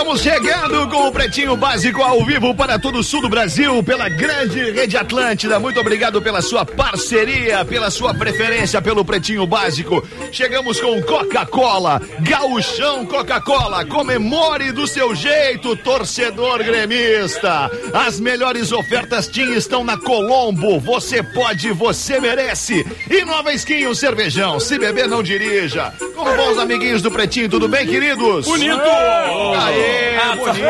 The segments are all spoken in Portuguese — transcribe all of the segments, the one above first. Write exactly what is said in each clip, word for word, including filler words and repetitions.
Estamos chegando com o Pretinho Básico ao vivo para todo o sul do Brasil, pela grande Rede Atlântida. Muito obrigado pela sua parceria, pela sua preferência pelo Pretinho Básico. Chegamos com Coca-Cola, Gauchão Coca-Cola. Comemore do seu jeito, torcedor gremista. As melhores ofertas TIM estão na Colombo. Você pode, você merece. E Nova Skin, cervejão. Se beber, não dirija. Como bons amiguinhos do Pretinho, tudo bem, queridos? Bonito! Aê, ah, bonito!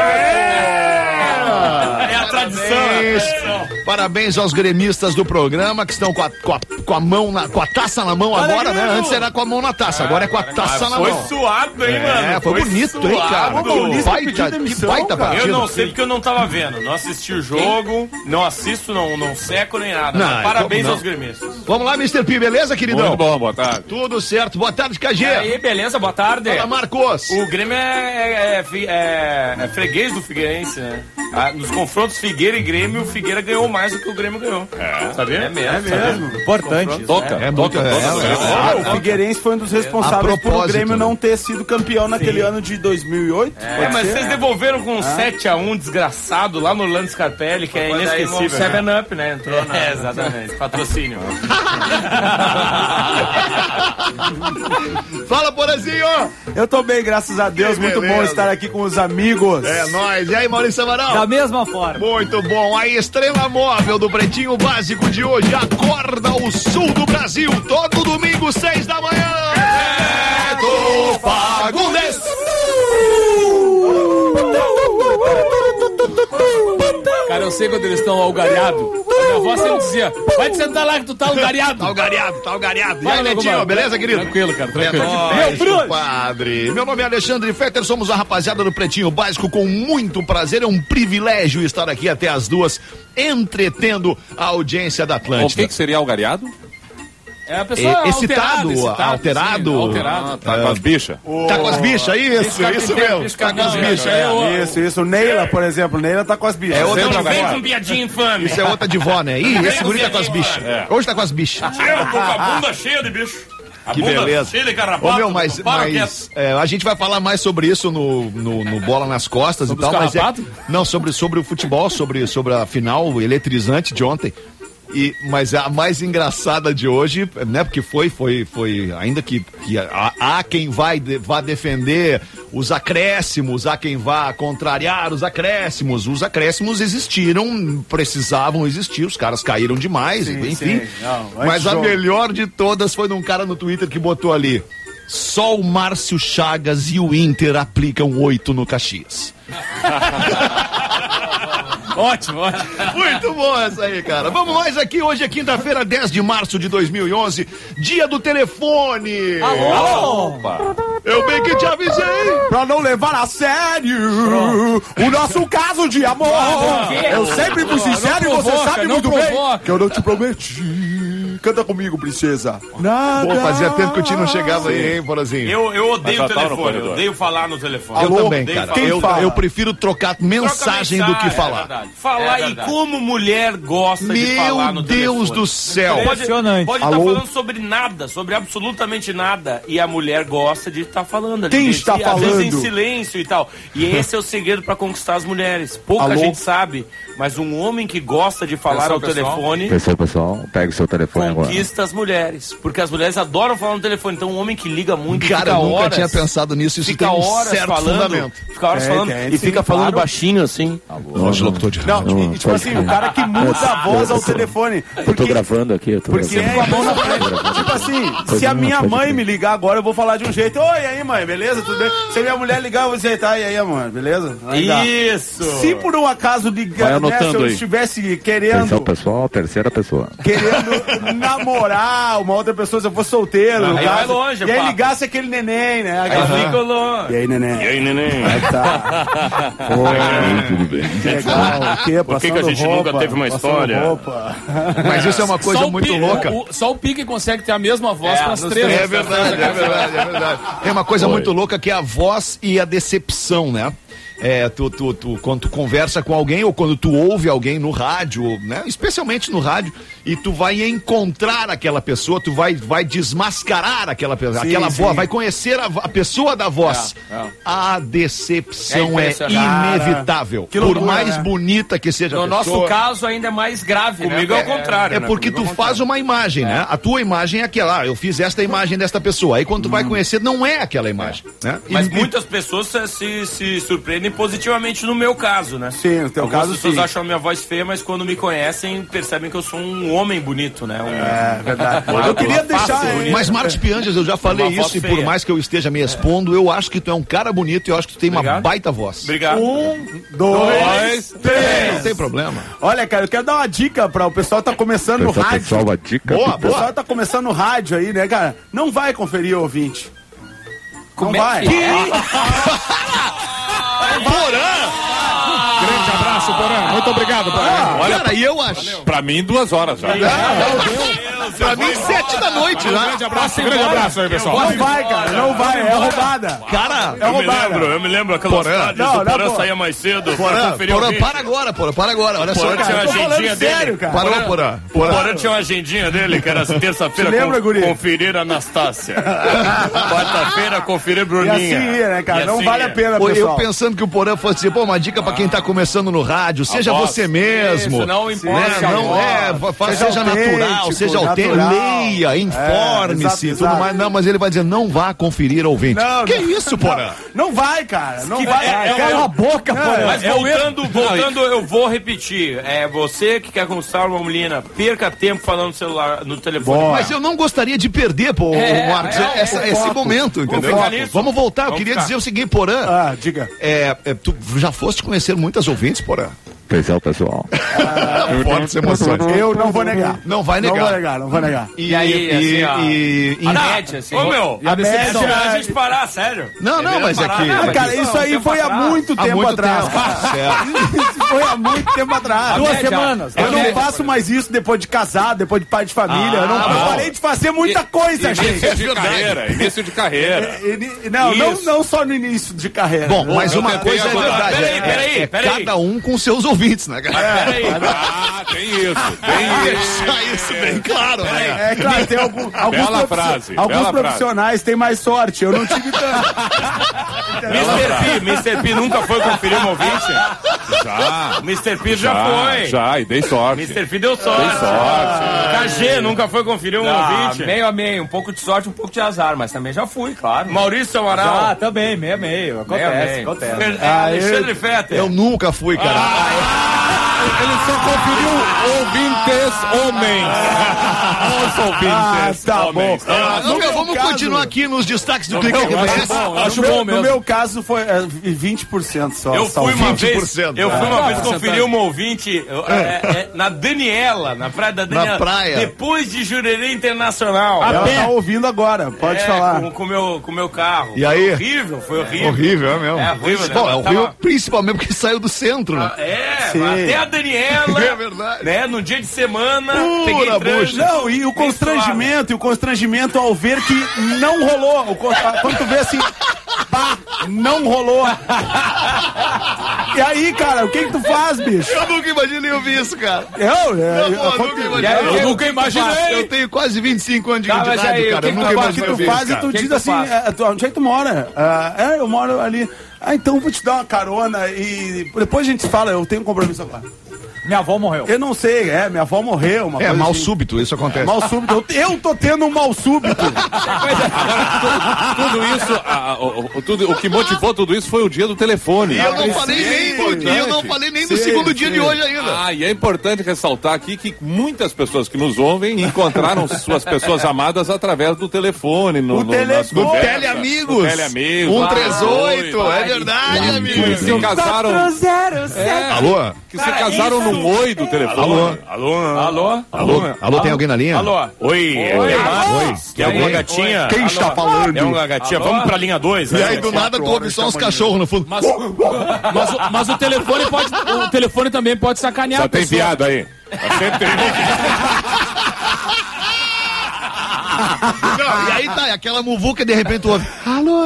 É a tradição. Parabéns aos gremistas do programa que estão com a, com a, com a mão na, com a taça na mão agora, Olha, né? Antes era com a mão na taça, agora é com a taça na foi mão. Foi suado, hein, é, mano? É, foi, foi bonito, suado. hein, cara? Que baita, que baita partida. Eu não sei porque eu não tava vendo, não assisti o jogo, não assisto, não, não seco nem nada. Não, parabéns não. aos gremistas. Vamos lá, mister P, beleza, queridão? Muito bom, boa tarde. Tudo certo, boa tarde, K G. E aí, beleza, boa tarde. Fala, Marcos. O Grêmio é, é, é, é freguês do Figueirense, né? Ah, nos confrontos Figueira e Grêmio, o Figueira ganhou mais do que o Grêmio ganhou. É, sabia? É mesmo. É mesmo. Importante. Toca. É, toca. É, é, é, o Figueirense foi um dos responsáveis por o Grêmio não ter sido campeão naquele Sim. ano de dois mil e oito. É, mas ser? vocês devolveram com um ah. sete a um desgraçado lá no Orlando Scarpelli, que é inesquecível. seven up, né? Entrou é, na... É, exatamente. Patrocínio. Fala, Porazinho! Eu tô bem, graças a Deus. Que Muito beleza. bom estar aqui com os amigos. É nóis. E aí, Maurício Amaral? Da mesma forma. Muito bom. A estrela móvel do Pretinho Básico de hoje acorda o sul do Brasil. Todo domingo, seis da manhã. É do Fagundes. Cara, eu sei quando eles estão algareados. A minha avó sempre dizia, vai te sentar lá que tu tá algareado. Tá algareado, tá algareado. E aí, Netinho, beleza, querido? Tranquilo, cara, tranquilo. É nóis, meu padre. Meu nome é Alexandre Fetter, somos a rapaziada do Pretinho Básico com muito prazer. É um privilégio estar aqui até as duas, entretendo a audiência da Atlântida. O que, que seria algareado? É a pessoa excitado, alterado. Alterado. Sim, alterado. Ah, tá é. com as bichas. Oh. Tá com as bichas, isso, isso mesmo. Tá com as bichas. É. Isso, isso. Neila, por exemplo. Neila tá com as bichas. É outra não vem com piadinha infame. Isso é outra de vó, né? Ih, esse guri tá com as bichas. É. Hoje tá com as bichas. Eu tô com a bunda cheia de bicho. A que beleza. Cheia de carrapato. Ô, meu, mas, mas é, a gente vai falar mais sobre isso no, no, no Bola nas Costas sobre e tal. Mas é, não, sobre, sobre o futebol, sobre, sobre a final eletrizante de ontem. E, mas a mais engraçada de hoje, né, porque foi, foi, foi, ainda que, que há, há quem vai, de, vá defender os acréscimos, há quem vá contrariar os acréscimos, os acréscimos existiram, precisavam existir, os caras caíram demais, sim, enfim, sim. Não, mas a melhor de todas foi de um cara no Twitter que botou ali, só o Márcio Chagas e o Inter aplicam oito no Caxias. Ótimo, ótimo. Muito bom essa aí, cara. Vamos mais aqui. Hoje é quinta-feira, dez de março de dois mil e onze. Dia do telefone. Alô? Opa. Eu bem que te avisei. Pra não levar a sério Pronto. o nosso caso de amor. Não, eu sempre fui sincero e você provoca, sabe muito provoca. bem que eu não te prometi. Canta comigo, princesa. Nada. Bom, fazia tempo que o Tino não chegava Sim. aí, hein, Porazinho? Eu, eu odeio o telefone, eu odeio falar no telefone. Eu Alô, também, cara. Eu, eu prefiro trocar mensagem, mensagem do que falar. É falar é e como mulher gosta Meu de falar no telefone. Meu Deus do céu. Pode estar falando sobre nada, sobre absolutamente nada, e a mulher gosta de estar tá falando. Quem vezes, está e, falando? Às vezes em silêncio e tal. E esse é o segredo para conquistar as mulheres. Pouca Alô? gente sabe, mas um homem que gosta de falar Pessoal, ao pessoal. telefone... Pessoal, pessoal, pega o seu telefone conquista agora. as mulheres, porque as mulheres adoram falar no telefone. Então um homem que liga muito, cara, fica eu nunca horas, tinha pensado nisso. Isso fica tem um horas certo falando, fundamento. Fica horas é, falando tem, e fica sim, falando claro. baixinho assim. Nossa, locutor de Não, não, tipo assim, o cara que muda a voz ao telefone. Porque, eu tô gravando aqui, eu tô porque gravando. é com a mão na frente. Tipo assim, se a minha mãe me ligar agora, eu vou falar de um jeito. Oi, aí, mãe, beleza? Tudo bem? Se a minha mulher ligar, eu vou dizer, tá, e aí, amor, beleza? Aí Isso! Se por um acaso ligar, né, se eu estivesse querendo... Atenção, pessoal, terceira pessoa. Querendo namorar uma outra pessoa, se eu fosse solteiro. Aí vai longe, E aí ligasse aquele neném, né? Aí fica longe. E aí, neném? E aí, neném? Aí tá. Oi, tudo bem. Legal. o quê? Por que, que a gente roupa, nunca teve uma história? Roupa. Mas isso é uma coisa muito Pique, louca. O, o, só o Pique consegue ter a mesma voz é, para as três. É verdade, é verdade, é verdade. Tem uma coisa Oi. muito louca que é a voz e a decepção, né? É, tu, tu, tu, quando tu conversa com alguém ou quando tu ouve alguém no rádio, né? Especialmente no rádio, e tu vai encontrar aquela pessoa, tu vai, vai desmascarar aquela pessoa, sim, aquela sim. voz, vai conhecer a, a pessoa da voz. É, é. A decepção é, é inevitável. Por loucura, mais né? bonita que seja no a pessoa. No nosso caso ainda é mais grave, comigo né? é o contrário. É, né? é porque comigo tu faz uma imagem, é. né? A tua imagem é aquela, ah, eu fiz esta imagem desta pessoa. Aí quando tu hum. vai conhecer, não é aquela imagem. É. Né? Mas e, muitas pessoas se, se surpreendem positivamente no meu caso, né? Sim, no teu Algumas caso pessoas sim. acham a minha voz feia, mas quando me conhecem, percebem que eu sou um homem bonito, né? Um... É, verdade. Eu, eu queria deixar... Mas, Marcos Pianjas, eu já falei isso, e por mais que eu esteja me expondo, eu acho que tu é um cara bonito e eu acho que tu tem Obrigado. uma baita voz. Obrigado. Um, dois, três. Não tem problema. Olha, cara, eu quero dar uma dica pra o pessoal que tá começando no rádio. Pessoal, uma dica. Boa, o pessoal boa. tá começando no rádio aí, né, cara? Não vai conferir o ouvinte. Como não vai. Porã! Grande abraço, Porã. Muito obrigado, Porã. Ah, Olha, cara, e eu acho. Pra mim, duas horas já. Pra mim, sete da noite já. Um grande abraço, um grande abraço aí, pessoal. Não vai, cara, não vai, é roubada. Cara, é roubada. Eu me lembro, eu me lembro aquelas tardes, não, o Porã saía mais cedo. Porã, Porã, para agora, Porã, para agora. Olha só, cara. Tinha uma agendinha dele. Sério, cara. Parou, Porã. O Porã tinha uma agendinha dele, que era terça-feira lembra, com, conferir Anastácia. Quarta-feira, conferir Bruninha. E assim ia, né, cara? Não vale a pena, pessoal. Eu pensando que o Porã fosse dizer, pô, uma dica pra quem tá começando no rádio, seja você mesmo. Isso, não importa. Não é, seja natural, seja autêntico, leia, informe-se, tudo mais. Não, mas ele vai dizer, não vá conferir ouvinte. Não, que não, isso, Porã? Não, não vai, cara. Não que vai. É, é, Cala a boca, Porã. Mas voltando, voltando, eu vou repetir. É você que quer conquistar uma menina, perca tempo falando no celular, no telefone. Boa. Mas eu não gostaria de perder, pô, é, Marcos, é, essa, esse momento, entendeu? Vamos voltar, eu Vamos queria ficar. dizer o seguinte, Porã. Ah, diga. É, é, tu já foste conhecer muitas ouvintes, Porã? Pessoal, pessoal. Ah, Fortes emoções. Eu não vou negar. Não vai negar. Não vou negar, não vou negar. E, e aí, e, assim, e, e, a média, assim. Ô, meu, a média... a gente parar, sério. Não, não, mas é que... Ah, cara, isso aí foi há muito tempo atrás. Isso foi há muito tempo atrás. Duas semanas. Eu não faço mais isso depois de casado, depois de pai de família. Eu não parei de fazer muita coisa, gente. Início de carreira, início de carreira. Não, não, não só no início de carreira. Bom, mas uma coisa é verdade. Peraí, peraí, peraí. Cada um com seus ouvintes, né, cara? Peraí. Ah, tem isso, tem isso. Deixar isso bem claro, né? É claro, tem algum, alguns, bela profiss... frase, alguns bela profissionais frase. têm mais sorte, eu não tive tanto. mister P, mister P nunca foi conferir um ouvinte? Já. mister P já, já foi. Já, e dei sorte. mister P deu sorte. Dei sorte. K G nunca foi conferir um ah, ouvinte? Meio a meio, um pouco de sorte, um pouco de azar, mas também já fui, claro. Maurício Amaral? Ah, também, meio a meio. Acontece, meio meio. acontece. Fer... Ah, Alexandre eu... Fetter? Eu nunca fui, cara. Ah, ele só conferiu ouvintes homens. Os ouvintes ah, tá homens. Bom. Ah, não, meu, vamos caso, continuar aqui nos destaques do Clique R B S. Acho no, bom meu, mesmo. No meu caso foi é, vinte por cento só. Eu fui uma vez, eu fui uma é. vez conferir uma ouvinte é, é, na Daniela, na praia da Daniela. Na praia. Depois de Jurerê Internacional. Ela tá ouvindo agora, pode é, falar. Com, com, meu, com meu carro. E aí? Foi horrível, foi horrível. Horrível, é mesmo. É horrível. Bom, é horrível tava... principalmente porque saiu do centro, né? É, até a Daniela. É verdade. Né, no dia de semana, Pura peguei trânsito. Não, e o constrangimento, e o constrangimento ao ver que não rolou. O, quando tu vê assim, pá, não rolou. E aí, cara, o que que tu faz, bicho? Eu nunca imaginei ouvir isso, cara. Eu? É, não, eu, pô, eu, nunca imaginei. eu, eu nunca imaginei. Eu tenho quase vinte e cinco anos de tá, idade, aí, cara. Eu nunca imaginei ouvir isso, cara. O que tu faz e tu diz assim, é, tu, onde é que tu mora? Ah, é, eu moro ali. Ah, então eu vou te dar uma carona e depois a gente fala, eu tenho um compromisso agora. Minha avó morreu. Eu não sei, é, minha avó morreu. Uma é, coisa mal assim. súbito, isso acontece. Mal súbito, eu, eu tô tendo um mal súbito. tudo, tudo isso, a, o, o, tudo, o que motivou tudo isso foi o dia do telefone. E eu não falei nem, do, eu não falei nem do sim, segundo sim. dia de hoje ainda. Ah, e é importante ressaltar aqui que muitas pessoas que nos ouvem encontraram suas pessoas amadas através do telefone. No, o no, telefone. Do Teleamigos. Teleamigos. cento e trinta e oito, é verdade, amigo. Que se casaram... É, alô? Que se casaram no um oi do telefone. Alô? Alô? Alô? Alô? Alô, Alô, tem alguém na linha? Alô? Oi? Oi? Oi? Tem alguma gatinha? Quem está falando? É uma gatinha. Alô? Vamos pra linha dois. E aí, do nada, tu ouve só uns cachorros no fundo. Mas, mas, o- mas o telefone pode. O telefone também pode sacanear Só a tem pessoa. viado aí. Tá sempre tem Não, e aí tá, é aquela muvuca, de repente tu ouve. Alô?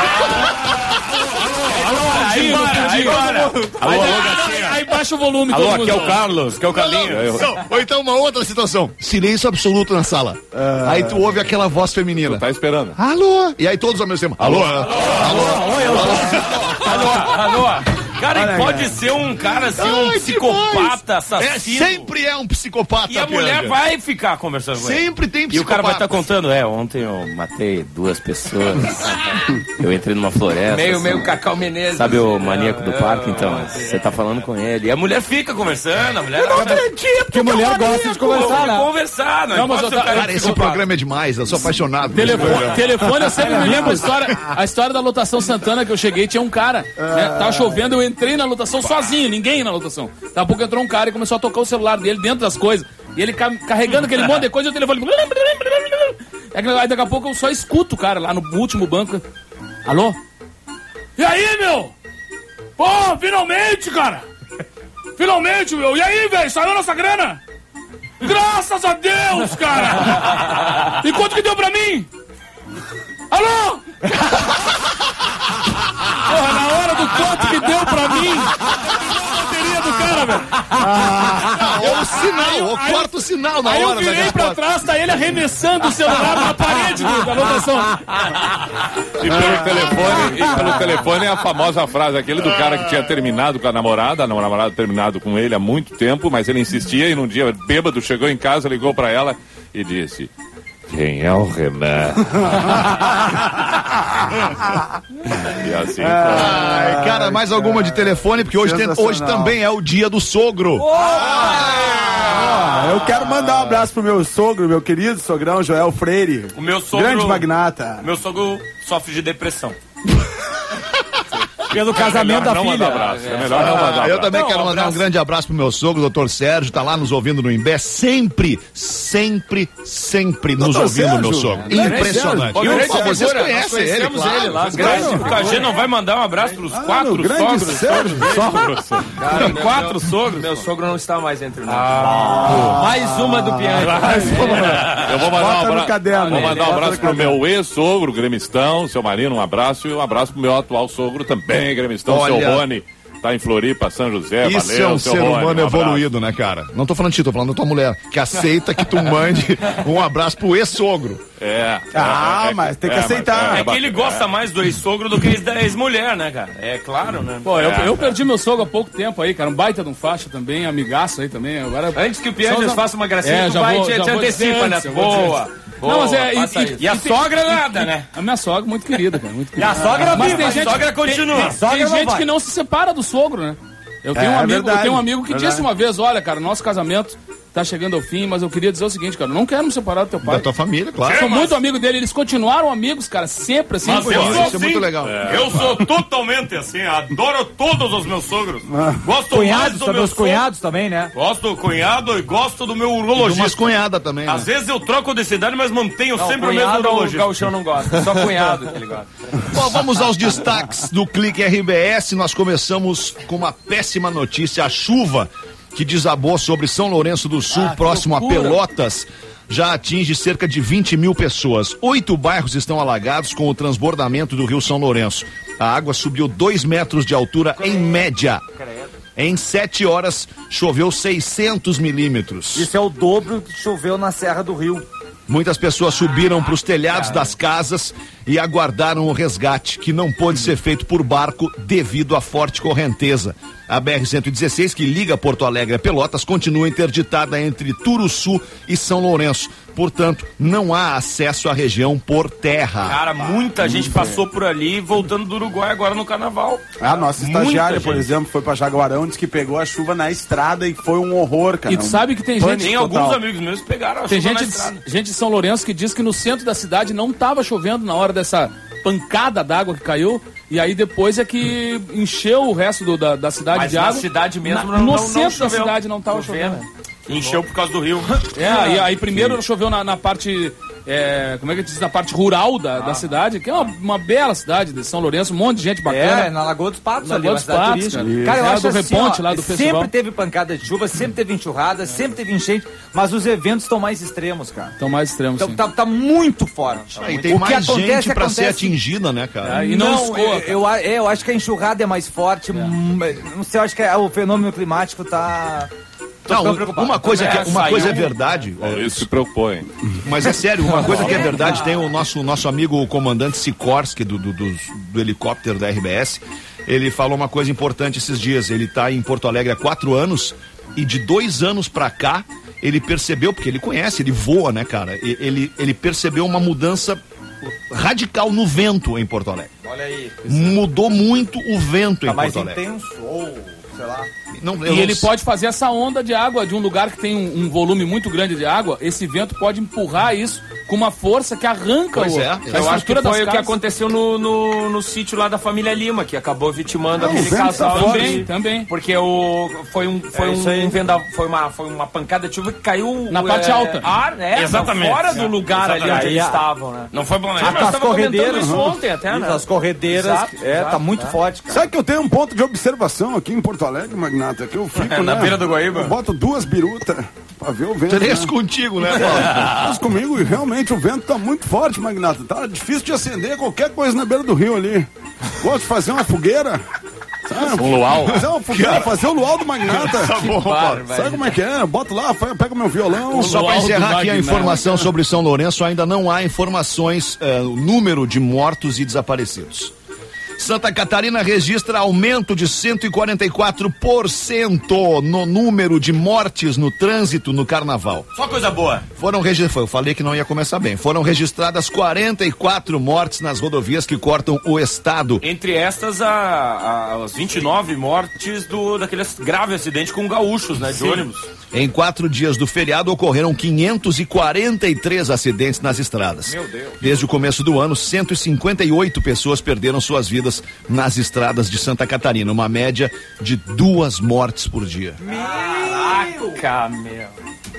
Aí, aí, Alô, alô, gatinha. aí baixa o volume. Alô, todo aqui é mundo. o Carlos, que é o Carlinhos. Não, ou então uma outra situação. Silêncio absoluto na sala. Aí tu ouve aquela voz feminina. Tá esperando. Alô? E aí todos ao mesmo tempo. Alô? Alô, alô. Cara, e pode ser um cara assim, um Ai, que psicopata, É, assassino. sempre é um psicopata. E a mulher Pianga. vai ficar conversando com ele. Sempre tem E o cara vai estar psicopata. contando, é, ontem eu matei duas pessoas. Eu entrei numa floresta. Meio, assim. meio Cacau Menezes. Sabe o maníaco do parque, então? Você tá falando com ele. E a mulher fica conversando, a mulher... Eu não acredito, Porque mulher gosta de conversar, né? Conversar, não, Não, mas pode eu ser tá- um Cara, esse psicopata. programa é demais. Eu sou apaixonado. por esse Telefone, programa. telefone, eu sempre me lembro a história, a história da lotação Santana, que eu cheguei, tinha um cara, né, tava chovendo, eu entrei na lotação sozinho, ninguém na lotação. Daqui a pouco entrou um cara e começou a tocar o celular dele dentro das coisas, e ele ca- carregando aquele monte de coisa, e o telefone... Aí daqui a pouco eu só escuto o cara lá no último banco. Alô? E aí, meu? Pô, finalmente, cara! Finalmente, meu! E aí, velho? Saiu a nossa grana? Graças a Deus, cara! E quanto que deu pra mim? Alô? Porra, na hora do quanto que deu pra mim, a bateria do cara, velho. Ou o sinal, ou corta o sinal na Aí eu hora da virei pra resposta. trás, tá ele arremessando o celular na parede do- da lotação. E pelo telefone, e pelo telefone é a famosa frase, aquele do cara que tinha terminado com a namorada, a namorada terminado com ele há muito tempo, mas ele insistia e num dia bêbado chegou em casa, ligou pra ela e disse: quem é o Renan? E assim. Ai, cara, mais alguma de telefone, porque hoje, tem- Sensacional. hoje também é o dia do sogro. Ah, eu quero mandar um abraço pro meu sogro, meu querido sogrão Joel Freire. O meu sogro... Grande magnata. Meu sogro sofre de depressão. Pelo casamento da não filha. mandar abraço. É melhor não mandar Ah, eu abraço. também Não, quero um mandar um abraço. grande abraço pro meu sogro, doutor Sérgio, tá lá nos ouvindo no Imbé, sempre, sempre, sempre nos Doutor ouvindo, Sérgio? meu sogro. Grande Impressionante. Sérgio. E Grande o- vocês figura, conhecem ele, conhecemos claro. ele lá. O K G não vai mandar um abraço pros Ah, quatro meu grande sogros? Sérgio. Cara, Tem meu- quatro meu- sogros? Meu sogro não está mais entre nós. Mais uma do Piante. Eu vou mandar Bota um no abraço. caderno. Vou mandar um Bota abraço no pro caderno. meu ex-sogro, gremistão, seu Marino, um abraço. E um abraço pro meu atual sogro também, gremistão, Olha. seu Rony. Tá em Floripa, São José, Isso valeu, é um seu ser Rony, humano um abraço. evoluído, né, cara? Não tô falando de ti, tô falando da tua mulher, que aceita que tu mande um abraço pro ex-sogro. É. Ah, é, é, mas tem que é, aceitar. mas É que ele gosta mais do ex-sogro do que ex- da ex-mulher, né, cara? É claro, né? Pô, eu, eu perdi meu sogro há pouco tempo aí, cara. Um baita de um faixa também, amigaço aí também. Agora... Antes que o Piante Só os- faça uma gracinha, É, tu já vai vou- te, já te vou antecipa, dizer né? antes, eu vou dizer Boa. Boa, Não, mas é. faça E, isso. e, E a e tem- sogra e- nada, e- né? A minha sogra, muito querida, cara. Muito querida. a sogra Mas viva, tem a gente, sogra continua. Tem, Sogra tem não gente vai. que não se separa do sogro, né? Eu tenho, É, um amigo, verdade, eu tenho um amigo que verdade. disse uma vez: olha, cara, nosso casamento tá chegando ao fim, mas eu queria dizer o seguinte, cara, eu não quero me separar do teu pai. Da tua família, claro. Sou muito amigo dele, eles continuaram amigos, cara, sempre assim. Mas foi eu isso. sou Isso é muito assim. legal. Eu sou totalmente assim, adoro todos os meus sogros. Gosto mais Cunhados, do são meu meus sogro. cunhados também, né? Gosto do cunhado e gosto do meu E umas urologista. cunhadas também, né? Às vezes eu troco de cidade, mas mantenho Não, sempre o mesmo cunhado o urologista. gauchão não gosta, é só cunhado que ele gosta. Bom, vamos aos destaques do Clique R B S. Nós começamos com uma péssima notícia. A chuva que desabou sobre São Lourenço do Sul, Ah, que próximo a loucura. Pelotas, já atinge cerca de vinte mil pessoas. Oito bairros estão alagados com o transbordamento do rio São Lourenço. A água subiu dois metros de altura em média. Em sete horas, choveu seiscentos milímetros. Isso é o dobro que choveu na Serra do Rio. Muitas pessoas subiram para os telhados das casas e aguardaram o resgate, que não pôde ser feito por barco devido à forte correnteza. A B R cento e dezesseis, que liga Porto Alegre a Pelotas, continua interditada entre Turuçu e São Lourenço. Portanto, não há acesso à região por terra. Cara, muita gente passou por ali voltando do Uruguai agora no carnaval. A nossa Muita estagiária, por gente. exemplo, foi pra Jaguarão, disse que pegou a chuva na estrada e foi um horror, cara. E tu sabe que tem Pânico gente. Tem total. alguns amigos meus que pegaram a Tem chuva gente, na estrada. de, gente de São Lourenço que diz que no centro da cidade não estava chovendo na hora dessa pancada d'água que caiu E aí depois é que encheu o resto do, da, da cidade Mas de na água. cidade mesmo na, não, No não, centro não da choveu. cidade não estava Chovendo. chovendo. Encheu por causa do rio. É, aí, aí primeiro choveu na, na parte, é, como é que diz, na parte rural da, ah. da cidade, que é uma, uma bela cidade de São Lourenço, um monte de gente bacana. É, na Lagoa dos Patos, na ali, Lagoa dos Patos, cara. Cara, eu é, acho do assim, Reponte ó, lá do sempre festival. Sempre teve pancada de chuva, sempre teve enxurrada, sempre teve enchente, mas os eventos estão mais extremos, cara. Estão mais extremos, então, sim. Tá, tá muito forte. Ah, e tem o mais que acontece, gente pra acontece... ser atingida, né, cara? É, e não, não eu, escoa, eu, eu, eu acho que a enxurrada é mais forte, é. não sei, eu acho que o fenômeno climático tá... Não, uma coisa, que, uma coisa é verdade. É, isso se propõe. Mas é sério, uma coisa que é verdade, tem o nosso, nosso amigo o comandante Sikorsky, do, do, do, do helicóptero da R B S, ele falou uma coisa importante esses dias. Ele tá em Porto Alegre há quatro anos e de dois anos pra cá, ele percebeu, porque ele conhece, ele voa, né, cara? Ele, ele percebeu uma mudança radical no vento em Porto Alegre. Olha aí. Mudou muito o vento tá em Porto Alegre. Tá mais intenso, ou... sei lá. Não, e ele pode fazer essa onda de água de um lugar que tem um, um volume muito grande de água. Esse vento pode empurrar isso com uma força que arranca pois o, é. a Eu acho que foi das o que casas. aconteceu no, no, no sítio lá da família Lima, que acabou vitimando Ah, aquele o vento casal. tá Também, de- também. Porque o, foi um, foi É isso aí. um venda, foi uma, foi uma pancada de chuva que caiu Na parte é, alta. Ar, né? Exatamente. Fora do lugar ali Exatamente. onde eles Aí, estavam, né? Não foi Ah, planejado. mas as tava comentando corredeiras, isso uhum. ontem até, né? As corredeiras, Exato, é, exato, tá muito é. forte, cara. Sabe que eu tenho um ponto de observação aqui em Porto Alegre, Magnata, que eu fico, É, na né, beira do Guaíba? Eu boto duas birutas pra ver o vento. Três né? contigo, né, Paulo? Três comigo e realmente o vento tá muito forte, Magnata. Tá difícil de acender qualquer coisa na beira do rio ali. Gosto de fazer uma fogueira. Sabe? Um luau. Fazer uma fogueira, fazer o luau do Magnata. Tá bom, Paulo. Sabe como é que é? Boto lá, fa- pego meu violão. Só para Luau do encerrar aqui a Magnata. informação sobre São Lourenço, ainda não há informações, eh, o número de mortos e desaparecidos. Santa Catarina registra aumento de cento e quarenta e quatro por cento no número de mortes no trânsito no carnaval. Só coisa boa. Foram registradas, eu falei que não ia começar bem. Foram registradas quarenta e quatro mortes nas rodovias que cortam o estado. Entre estas, a, a, as vinte e nove mortes do, daquele grave acidente com gaúchos, né? De ônibus. Em quatro dias do feriado ocorreram quinhentos e quarenta e três acidentes nas estradas. Meu Deus. Desde o começo do ano, cento e cinquenta e oito pessoas perderam suas vidas nas estradas de Santa Catarina, uma média de duas mortes por dia. Caraca, meu.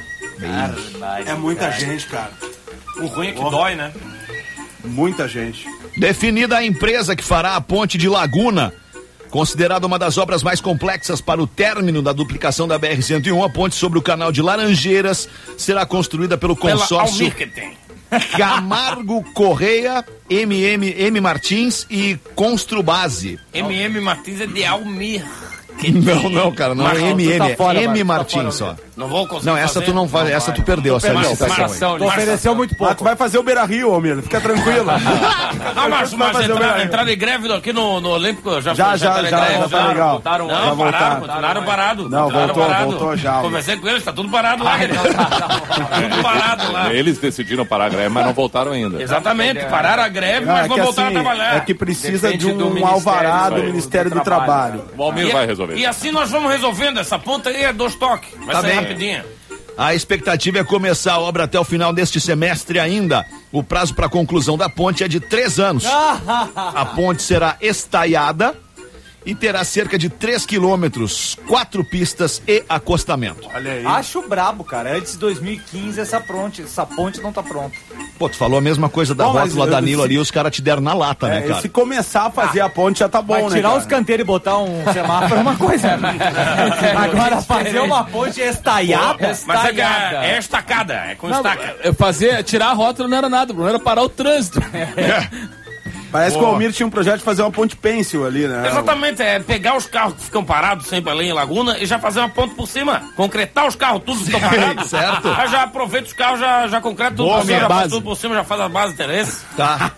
É muita gente, cara. O ruim é que dói, né? Muita gente. Definida a empresa que fará a ponte de Laguna. Considerada uma das obras mais complexas para o término da duplicação da B R cento e um, a ponte sobre o canal de Laranjeiras será construída pelo consórcio Almir que tem. Camargo Correia, M M M Martins e Construbase. M M Martins é de Almir. Não, não, cara, não Mas é M M, tu tá é fora, M Marcos, tá Martins fora, só. Não vou conseguir Não, essa fazer. tu não vai, essa tu perdeu essa licitação aí. Tu ofereceu muito pouco. Ah, tu vai fazer o Beira Rio, Almir. Fica tranquilo. Ah, mas, Tu vai mas fazer o entrar, Beira-Rio. entrar em greve aqui no, no Olímpico já Já, foi, já, tá já, greve, já tá legal. Botaram, Não, Já pararam, voltaram. continuaram parado. Não, continuaram voltou, parado. voltou já. Conversei com eles, tá tudo parado lá. Tudo parado lá. Eles decidiram parar a greve, mas não voltaram ainda. Exatamente, pararam a greve, Não, mas é vão que voltar assim, a trabalhar. é que precisa Depende de do um Ministério alvará do do- Ministério do do Trabalho. Trabalho. O Almir E- vai resolver. E assim nós vamos resolvendo. Essa ponta aí é dois toques. Vai Tá sair bem. rapidinho. A expectativa é começar a obra até o final deste semestre ainda. O prazo para conclusão da ponte é de três anos. A ponte será estaiada e terá cerca de três quilômetros, quatro pistas e acostamento. Olha aí. Acho brabo, cara. Antes de dois mil e quinze essa ponte, essa ponte não tá pronta. Pô, tu falou a mesma coisa da Bom, mas rótula eu- Danilo se- ali, os caras te deram na lata, né, É, cara? se começar a fazer a ponte já tá bom, Vai né, tirar cara? os canteiros e botar um semáforo é uma coisa. Agora fazer uma ponte estaiada. Mas é, que é, é estacada, é com estaca. Eu fazer, tirar a rótula não era nada, não era parar o trânsito. Parece que o Almir tinha um projeto de fazer uma ponte pêncil ali, né? Exatamente, é pegar os carros que ficam parados sempre ali em Laguna e já fazer uma ponte por cima. Concretar os carros, tudo que estão parados. Certo. Aí já aproveita os carros, já, já concreta tudo Boa, por cima, minha já faz base. tudo por cima, já faz a base de interesse. Tá,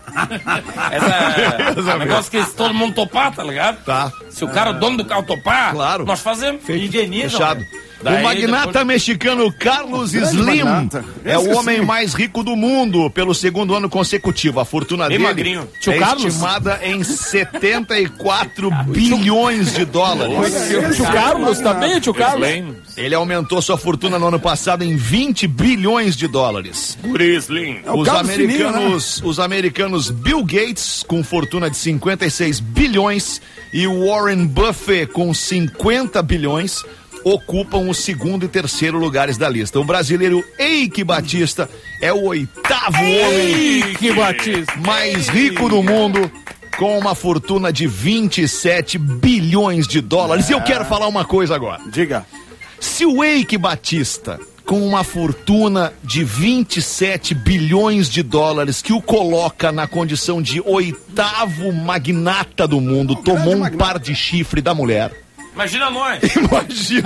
Essa é um negócio que se todo mundo topar, tá ligado? tá. Se o cara, o dono do carro topar, Claro. nós fazemos. Feito. Indenizam, Fechado. Daí, o magnata depois... mexicano Carlos Slim magnata. é o homem sim. mais rico do mundo pelo segundo ano consecutivo. A fortuna Bem dele magrinho. é Carlos? estimada em setenta e quatro bilhões de dólares. Tio Carlos também, tio Carlos? Ele aumentou sua fortuna no ano passado em vinte bilhões de dólares. Os americanos, fininho, né? os americanos Bill Gates com fortuna de cinquenta e seis bilhões e Warren Buffett com cinquenta bilhões ocupam o segundo e terceiro lugares da lista. O brasileiro Eike Batista é o oitavo Eike homem Batista. mais rico do mundo, com uma fortuna de vinte e sete bilhões de dólares. É. E eu quero falar uma coisa agora. Diga. Se o Eike Batista, com uma fortuna de vinte e sete bilhões de dólares, que o coloca na condição de oitavo magnata do mundo, um tomou um magnata. par de chifre da mulher. Imagina nós. Imagina,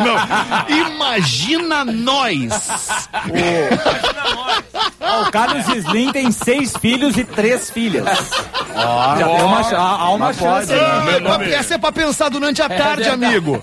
imagina nós. O... Imagina nós. Oh, o Carlos Slim tem seis filhos e três filhas. Oh, Já oh, tem uma, há uma chance. Ah, essa é pra pensar durante a tarde, é amigo.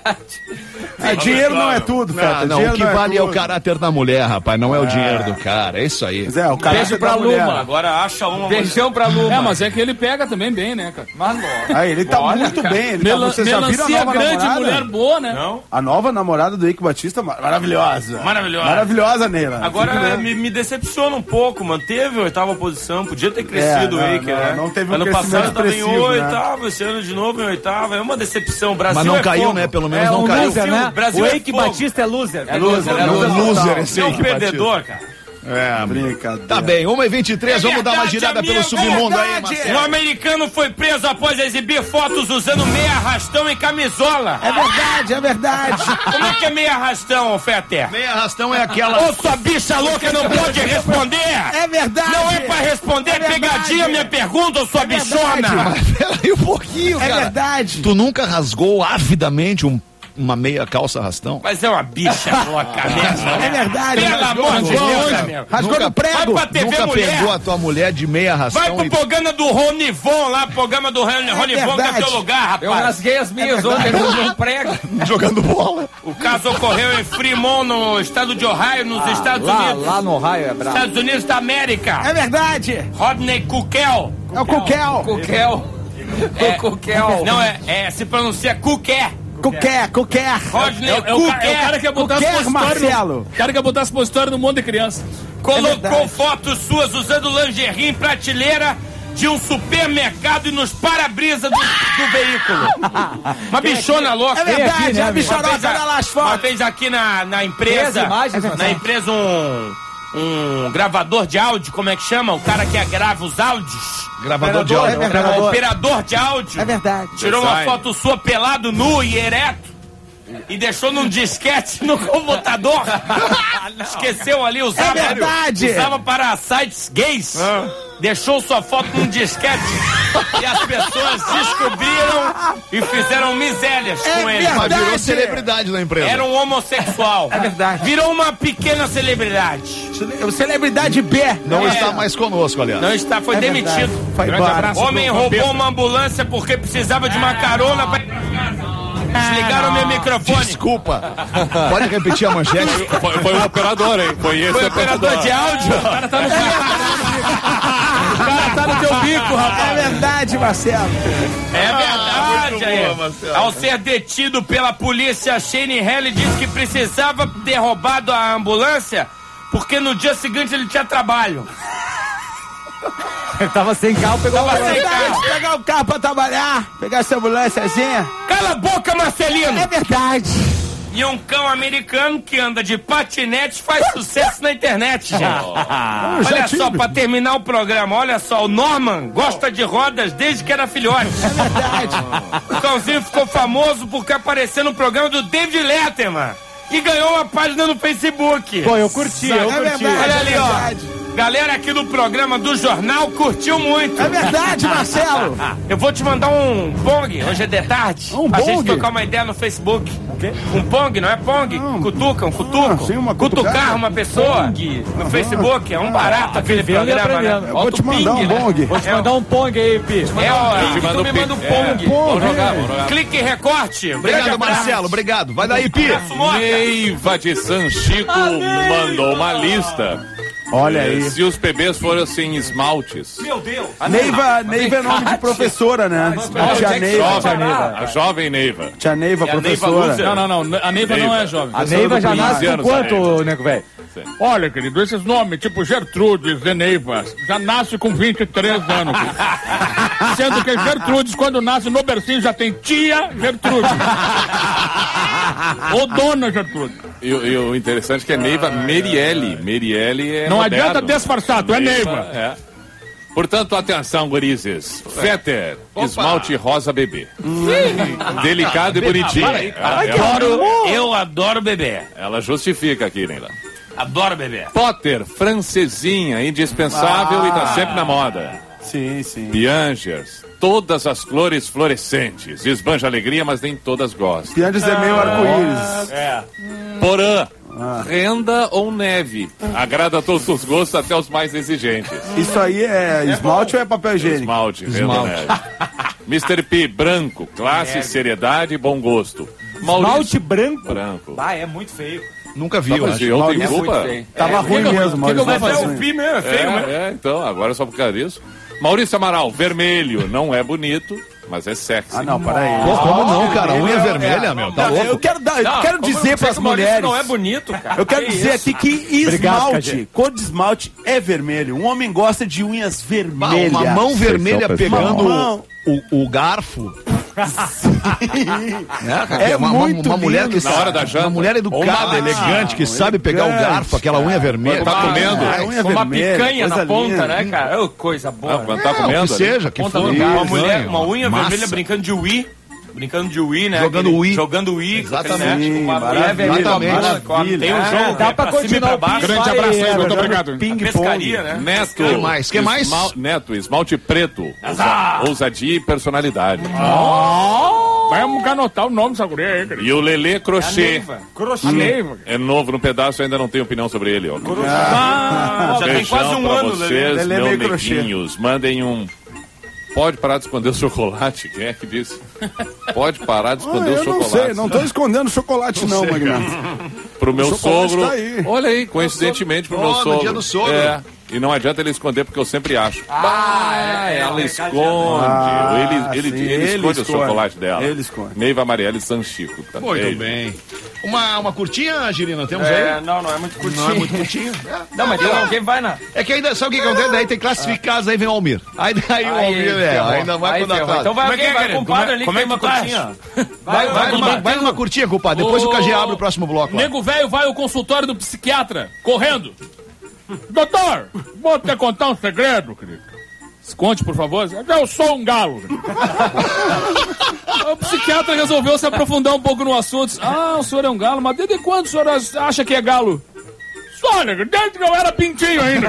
É, dinheiro não é tudo, Feta. Não, não o que vale é, é o caráter da mulher, rapaz. Não é, é o dinheiro do cara. É isso aí. É, o Beijo pra Luma. Agora acha uma. Beijão pra Luma. É, mas é que ele pega também bem, né, cara? Mas ah, ele tá Olha, muito cara. bem. Ele Mel- tá, vocês já viram a nova grande, namorada? Mulher boa, né? Não. A nova namorada do Eike Batista, maravilhosa. Maravilhosa. Maravilhosa, Neila. Agora me, me decepciona um pouco. Manteve a oitava posição. Podia ter crescido é, o Eike, né? Não teve um ano passado estava em oitavo, né? esse ano de novo em oitavo. É uma decepção. O Brasil mas não é caiu, fogo. né? Pelo menos é não um caiu. Loser, né? Brasil o é Eike fogo. Batista é loser. É loser. É loser, loser esse é um Eike perdedor, Batista. cara. É, brincadeira. Tá bem, uma e vinte e três, é vamos verdade, dar uma girada amigo, pelo submundo aí, Marcelo. Um americano foi preso após exibir fotos usando meia arrastão e camisola. É verdade, é verdade. Como é que é meia arrastão, Fetter? Meia arrastão é aquela... Ô, sua bicha louca, não pode responder. É verdade. Não é pra responder, é pegadinha minha pergunta, ô, sua é bichona. Peraí um pouquinho, é cara. É verdade. Tu nunca rasgou avidamente um uma meia calça arrastão? Mas é uma bicha louca mesmo. É verdade. Pelo amor de Deus, rasgou no prego. Vai pra T V Nunca mulher. pegou a tua mulher de meia arrastão? Vai pro e... programa do Ronivon lá, programa do Ronivon, é que é teu lugar, rapaz. Eu rasguei as minhas é ontem no prego. Jogando bola. O caso ocorreu em Fremont, no estado de Ohio, nos ah, Estados lá, Unidos. Lá no Ohio, é bravo. Estados Unidos da América. É verdade. Rodney Kukel. É o Kukel. Kukel. É, Kukel. Não, é, é, se pronuncia Kuké. Cuquer, Cuquer. Rodney é, é, o, é o cara que ia botar Cuquer, as Marcelo. O cara que ia botar as postórias no monte de criança. Colocou é fotos suas usando lingerie em prateleira de um supermercado e nos para-brisa do, do veículo. Uma bichona louca. É verdade, aqui, né, a bichonota, olha lá as fotos. Uma vez aqui na, na empresa, imagens, na empresa um... um gravador de áudio, como é que chama? O cara que grava os áudios. Gravador de áudio. É verdade. Operador de áudio. É verdade. Tirou uma foto sua pelado, nu e ereto. E deixou num disquete no computador. Esqueceu ali, usava, é verdade. usava para sites gays. Ah. Deixou sua foto num disquete e as pessoas descobriram e fizeram misérias é com ele. Verdade. Mas virou celebridade na empresa. Era um homossexual. É verdade. Virou uma pequena celebridade. Celebridade B. Não é. está mais conosco, aliás. Não está, foi é demitido. Foi embora. Homem roubou uma ambulância porque precisava de uma carona para ir pra casa. Desligaram meu microfone. Desculpa. Pode repetir a manchete? Foi, foi o operador, hein? Foi esse foi o operador, operador de áudio. O cara tá no O cara tá no teu bico, rapaz. É verdade, Marcelo. É verdade. Ah, boa, Ao ser detido pela polícia, Shane Haley disse que precisava ter roubado a ambulância porque no dia seguinte ele tinha trabalho. Ele tava sem carro, pegou tava sem carro. Pegar o carro pra trabalhar, pegar essa ambulânciazinha. Cala a boca, Marcelino! É verdade. E um cão americano que anda de patinete faz sucesso na internet, gente. Oh. Olha só, pra terminar o programa, olha só, o Norman gosta de rodas desde que era filhote. É verdade. O cãozinho ficou famoso porque apareceu no programa do David Letterman. E ganhou uma página no Facebook. Pô, eu curti, eu é curti. Verdade, olha ali, é ó. Galera aqui do programa do Jornal curtiu muito. É verdade, Marcelo. Eu vou te mandar um pong, hoje é de tarde. Um pra bong? gente trocar uma ideia no Facebook. O quê? Um pong, não é pong? Não. Cutuca, um cutuco. Ah, sim, uma Cutucar cutucada. uma pessoa Pong. no Facebook. É um barato aquele vivendo e programa, né? aprendendo. Eu vou te mandar um bong. Vou te mandar um pong aí, Pi. É hora. te Tu mando me pi- manda um é. pong. Vamos jogar, vamos jogar. Clique e recorte. Obrigado, Marcelo. Obrigado. Vai daí, Pi. Neiva de San Chico mandou uma lista. Olha É, aí. se os bebês fossem esmaltes. Meu Deus. Neiva, Neiva é nome de professora, né? Tia Neiva. Jovem, Tia Neiva. a jovem Neiva. Tia Neiva, E a Neiva professora. Loser? Não, não, não. A Neiva não é jovem. A Neiva já nasce quinze com anos, quanto, a Neiva. nego velho? Olha, querido, esses nomes, tipo Gertrudes, Zeneiva, já nasce com vinte e três anos. Sendo que Gertrudes, quando nasce no bercinho, já tem tia Gertrudes. Ou dona Gertrudes. E, e o interessante é que é Neiva Merielle. Merielle é Não moderno. adianta disfarçar, tu é Neiva. É. Portanto, atenção, gurizes. Fetter, esmalte rosa bebê. Delicado e bonitinho. Ai, ela, adoro, eu adoro bebê. ela justifica aqui, Neila. Adoro bebê. Potter, francesinha, indispensável Ah. e tá sempre na moda. Sim, sim. Piangers, todas as flores florescentes. Esbanja alegria, mas nem todas gostam. Pianges é meio arco-íris. Porã, renda ou neve. Agrada a todos os gostos, até os mais exigentes. Isso aí é esmalte ou é papel higiênico? Esmalte, renda ou neve. mister P, branco, classe, seriedade e bom gosto. Esmalte branco? Branco. Ah, é muito feio. Nunca vi, Tá, eu mas acho. eu tenho Maurício, culpa? Tava ruim que que eu- mesmo, que que eu vou Maurício. Mas é fazer? o Pi mesmo, é feio, né? É, é, então, agora só por causa disso. Maurício Amaral, vermelho, não é bonito, mas é sexy. Ah, não, peraí. Pô, como não, cara? Unha É, vermelha, meu. Tá Não, eu louco. quero, dar, eu Não, quero como eu dizer sei pras que o Maurício mulheres. não é bonito, cara. Eu quero Que dizer isso? aqui que Obrigado, esmalte, Cajé. cor de esmalte é vermelho. Um homem gosta de unhas Bah, vermelhas. uma mão vermelha pessoal. pegando Mão. o, o garfo. Né, cara? É uma, uma- muito uma mulher que lindo, Na hora da janta. Uma mulher educada, Ah, elegante, que sabe pegar o elegante. garfo, aquela unha vermelha. Tá comendo? É, unha Com uma vermelha, picanha coisa na ponta, linda. né, cara? Ô, coisa Não, boa. quando tá Não, comendo que ali. seja, que Ponta for. do carro, uma Picanha, mulher, uma unha massa. vermelha brincando de Wii. Brincando de Wii, né? Jogando Aquele- Wii. Jogando Wii. Exatamente. Né? Uma Maravilha, mulher vermelha, exatamente. maravilha. Tem um jogo, Dá né, pra cima e continuar pra o baixo. Grande abraço aí, muito obrigado. Pescaria, né? Neto. Que mais? Que mais? Esmal- Neto, esmalte preto. Ousa- Ousadia e personalidade. Vamos anotar o nome dessa guria aí, querido. E o Lelê Crochê. A Neiva. É novo no pedaço, ainda não tenho opinião sobre ele. Ó. Ah, já tem Beijão quase um pra ano, vocês, Lelê. Lelê meu meio crochê. neguinhos. Mandem um... Pode parar de esconder o chocolate? Quem é que disse? Pode parar de Ah, esconder o eu não chocolate. sei, não tô escondendo chocolate não, Magnata. Pro meu O chocolate sogro. tá aí. Olha aí, coincidentemente pro Oh, meu no sogro. dia do sogro. É. E não adianta ele esconder porque eu sempre acho. Ah, ela esconde. Ah, ele ele, sim, ele, ele esconde o esconde. chocolate dela. Ele esconde. Neiva Marielle Sanchico. Tá Muito feio. bem. Uma, uma curtinha, Girina, temos É, aí? não, não é muito curtinho. Não é muito curtinho? Não, mas tem alguém vai na... É que ainda, sabe o que acontece? Daí tem classificados, aí vem o Almir. Aí daí o Aí, Almir, é, ferrou. ainda vai Aí, quando ferrou. acaba. Então vai Como é que alguém, é, vai querido? com o padre ali Como que é tem uma tu tá? curtinha. Vai, vai, numa, vai numa curtinha, compadre. Depois Ô, o K G abre o próximo bloco. lá. Nego velho vai ao consultório do psiquiatra, correndo. Doutor, vou te contar um segredo, querido. Conte, por favor. Eu sou um galo. O psiquiatra resolveu se aprofundar um pouco no assunto. Ah, o senhor é um galo, mas desde quando o senhor acha que é galo? Olha, desde que eu era pintinho ainda.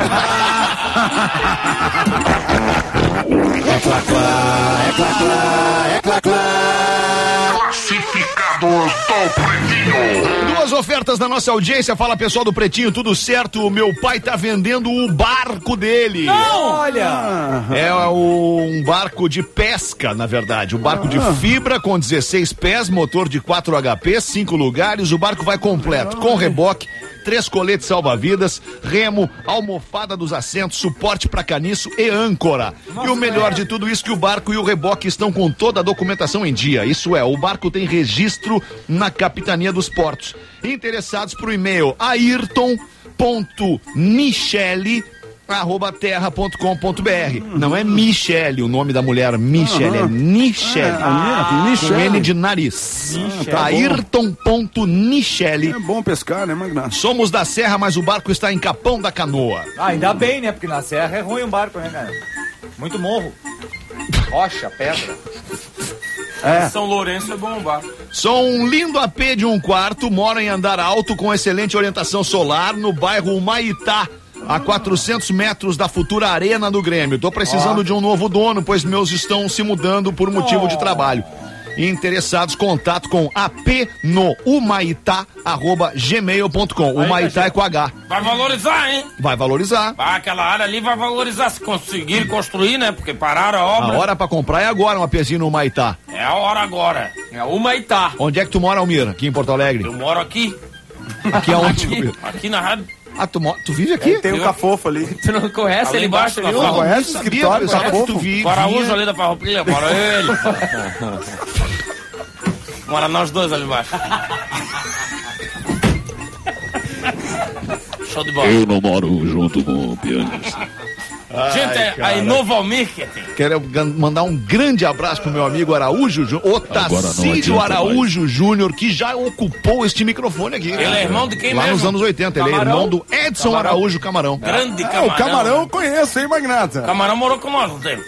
Classificados do Pretinho. Duas ofertas da nossa audiência. Fala, pessoal do Pretinho, tudo certo? O meu pai tá vendendo o barco dele. Olha! É o- um barco de pesca, na verdade. Um barco de fibra com dezesseis pés, motor de quatro H P, cinco lugares. O barco vai completo, com reboque, três coletes salva-vidas, remo, almofada dos assentos, suporte para caniço e âncora. E o melhor de tudo isso que o barco e o reboque estão com toda a documentação em dia. Isso é, o barco tem registro na Capitania dos Portos. Interessados por e-mail ayrton ponto nichelle arroba terra ponto com ponto br. Não é Michele, o nome da mulher Michele, é Nichelle. Ah, Com N de nariz. Ah, tá ayrton ponto nichelle. É bom pescar, né, Magnata? Somos da Serra, mas o barco está em Capão da Canoa. Ah, ainda bem, né? Porque na serra é ruim um barco, né, cara? Muito morro. Rocha, pedra. São Lourenço é bom bar. Sou um lindo A P de um quarto, moro em andar alto com excelente orientação solar no bairro Humaitá, a quatrocentos metros da futura arena do Grêmio. Tô precisando oh. de um novo dono, pois meus estão se mudando por motivo oh. de trabalho. Interessados, contato com ap no humaitá arroba gmail ponto com. Humaitá é com H. Vai valorizar, hein? Vai valorizar. Vai, aquela área ali vai valorizar, se conseguir construir, né? Porque pararam a obra. A hora pra comprar é agora, um apezinho no Humaitá. É a hora agora. É o Humaitá. Onde é que tu mora, Almir? Aqui em Porto Alegre? Eu moro aqui. Aqui aonde? Aqui, aqui na rádio. Ah, tu, tu vive aqui? É, tem um cafofo ali. Tu não conhece ali, ali embaixo? Não Não conhece o escritório, cafofo? Tu vive. O Araújo ali da Farroupilha, mora ele. Mora nós dois ali embaixo. Show de bola. Eu não moro junto com o pianista. Gente, é a Inova Marketing. Quero mandar um grande abraço pro meu amigo Araújo Júnior, Otacílio Araújo mais. Júnior, que já ocupou este microfone aqui. Ele é irmão de quem Lá mesmo? nos anos oitenta, Camarão? Ele é irmão do Edson Camarão. Araújo Camarão. Grande é, Camarão. O Camarão eu conheço, hein, Magnata? Camarão morou com nós um tempo.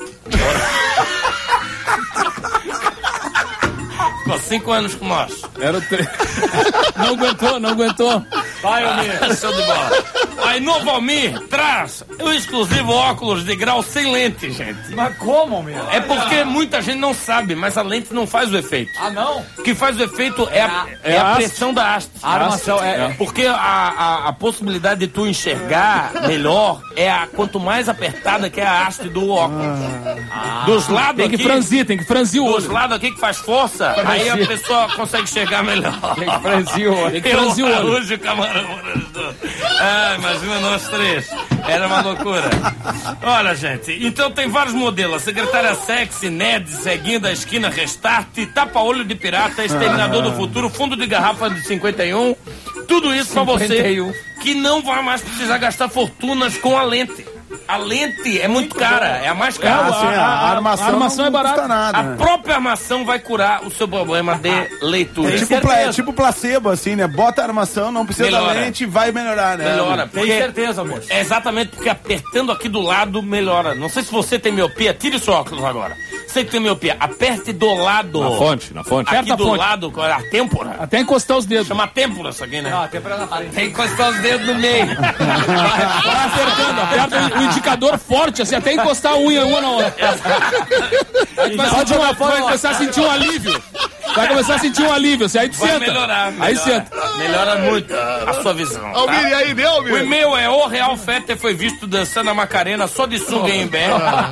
Ficou cinco anos com nós. Era o tre... Não aguentou, não aguentou. Vai, Almir. Show de bola. A Inova Almir traz o exclusivo óculos de grau sem lente, gente. Mas como, Almir? É porque muita gente não sabe, mas a lente não faz o efeito. Ah, não? O que faz o efeito é a, é é a a pressão da haste. A armação, é, é. Porque a, a, a possibilidade de tu enxergar melhor é a quanto mais apertada que é a haste do óculos. Ah. Dos lados tem que aqui, franzir, tem que franzir o olho. Dos lados aqui que faz força, aí a pessoa consegue enxergar melhor. Tem que franzir o olho. Tem que franzir o olho. Hoje o Camarão. Ah, imagina nós três. Era uma loucura. Olha, gente, então tem vários modelos. A secretária sexy, Ned, ceguinho da esquina, restart, tapa-olho de pirata, exterminador do futuro, fundo de garrafa de cinquenta e um. Tudo isso pra você que não vai mais precisar gastar fortunas com a lente. A lente é muito cara, é a mais cara. Ah, assim, a, a, a armação, a armação não, é barata. Não custa nada, a né? própria armação vai curar o seu problema de leitura. É tipo, pla, é tipo placebo, assim, né? Bota a armação, não precisa melhora. Da lente, vai melhorar, né? Melhora. Tem certeza, amor. É exatamente porque apertando aqui do lado melhora. Não sei se você tem miopia, tire seu óculos agora. Você que tem miopia, aperte do lado. Na fonte, na fonte. Aqui Aperta do a fonte. lado, a têmpora. Até encostar os dedos. Chama têmpora isso aqui, né? Não, a têmpora na parede. Tem que encostar os dedos no meio. Vai, vai apertando, aperta o indicador forte, assim, até encostar a unha uma na outra. Aí tu vai, sentir uma, vai começar a sentir um alívio. Vai começar a sentir um alívio, assim, aí tu Vai senta. melhorar, melhora. Aí senta. Melhora muito a sua visão. Tá? Almir, e aí, deu, Almir? O e-mail é o Real Fetter foi visto dançando a Macarena só de sunga em Bé.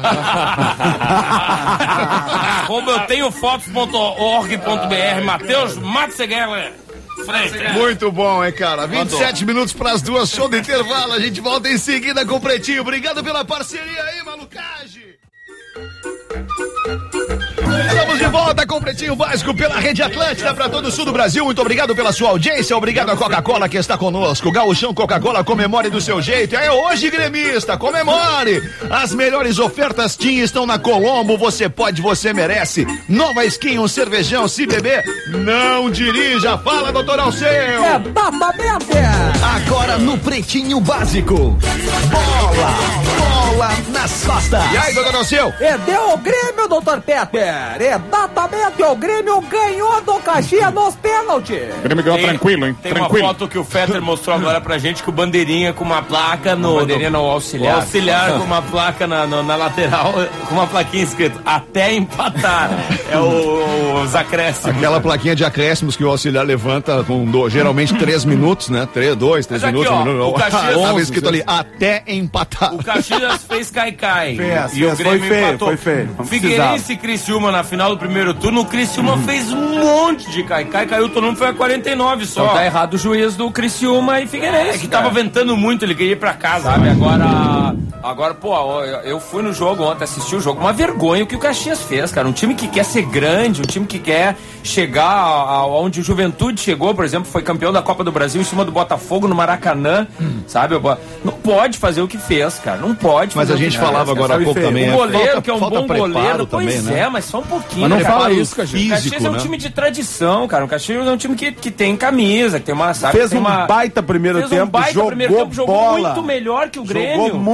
Arroba eu tenho fotos ponto org ponto br. Matheus Matzegeller. Muito bom, hein, cara? vinte e sete minutos para as duas, show do intervalo. A gente volta em seguida com o Pretinho. Obrigado pela parceria aí, malucagem. Estamos de volta com o Pretinho Básico pela Rede Atlântida para todo o sul do Brasil. Muito obrigado pela sua audiência. Obrigado à Coca-Cola que está conosco. Gauchão Coca-Cola, comemore do seu jeito. É hoje, gremista, comemore. As melhores ofertas Tim estão na Colombo. Você pode, você merece. Nova Skin, um cervejão. Se beber, não dirija. Fala, doutor Alceu. É babamente. Agora no Pretinho Básico. Bola, bola nas costas. E aí, doutor Alceu? É, deu o Grêmio, doutor Peter. Exatamente, o Grêmio ganhou do Caxias nos pênaltis. O Grêmio ganhou tranquilo, hein? Tem Tranquilo. uma foto que o Fetter mostrou agora pra gente com o bandeirinha com uma placa no... Bandeirinha no auxiliar. O auxiliar com uma placa na, no, na lateral, com uma plaquinha escrito até empatar. É o, os acréscimos. Aquela plaquinha de acréscimos que o auxiliar levanta com do, geralmente três minutos, né? Três, dois, três Mas aqui, minutos. ó, um minuto. o Caxias- Tava escrito ali, até empatar. O Caxias fez cai-cai. Fez, E o fez, Grêmio foi feio, empatou. foi feio. Não Figueirense e Criciúma na final do primeiro turno. O Criciúma fez um monte de cai-cai. Caiu o turno, foi a quarenta e nove só. Então tá errado o juiz do Criciúma e Figueirense. É que tava ventando muito, ele queria ir pra casa. Sabe, agora, agora, pô, eu eu fui no jogo ontem, assisti o jogo, uma vergonha o que o Caxias fez, cara, um time que quer ser grande, um time que quer chegar aonde o Juventude chegou, por exemplo, foi campeão da Copa do Brasil em cima do Botafogo no Maracanã, hum. sabe, não pode fazer o que fez, cara, não pode Mas fazer a o que gente fez, falava cara, agora há pouco também. O goleiro, falta, que é um falta bom goleiro, também, pois né? é, mas só um pouquinho. Mas não cara. fala isso, Caxias. Físico, Caxias é um né? time de tradição, cara, o Caxias é um time que, que tem camisa, que tem uma... Sabe, Fez tem um uma, baita primeiro fez tempo, um baita jogou primeiro tempo, jogou bola. muito melhor que o Grêmio. Jogou muito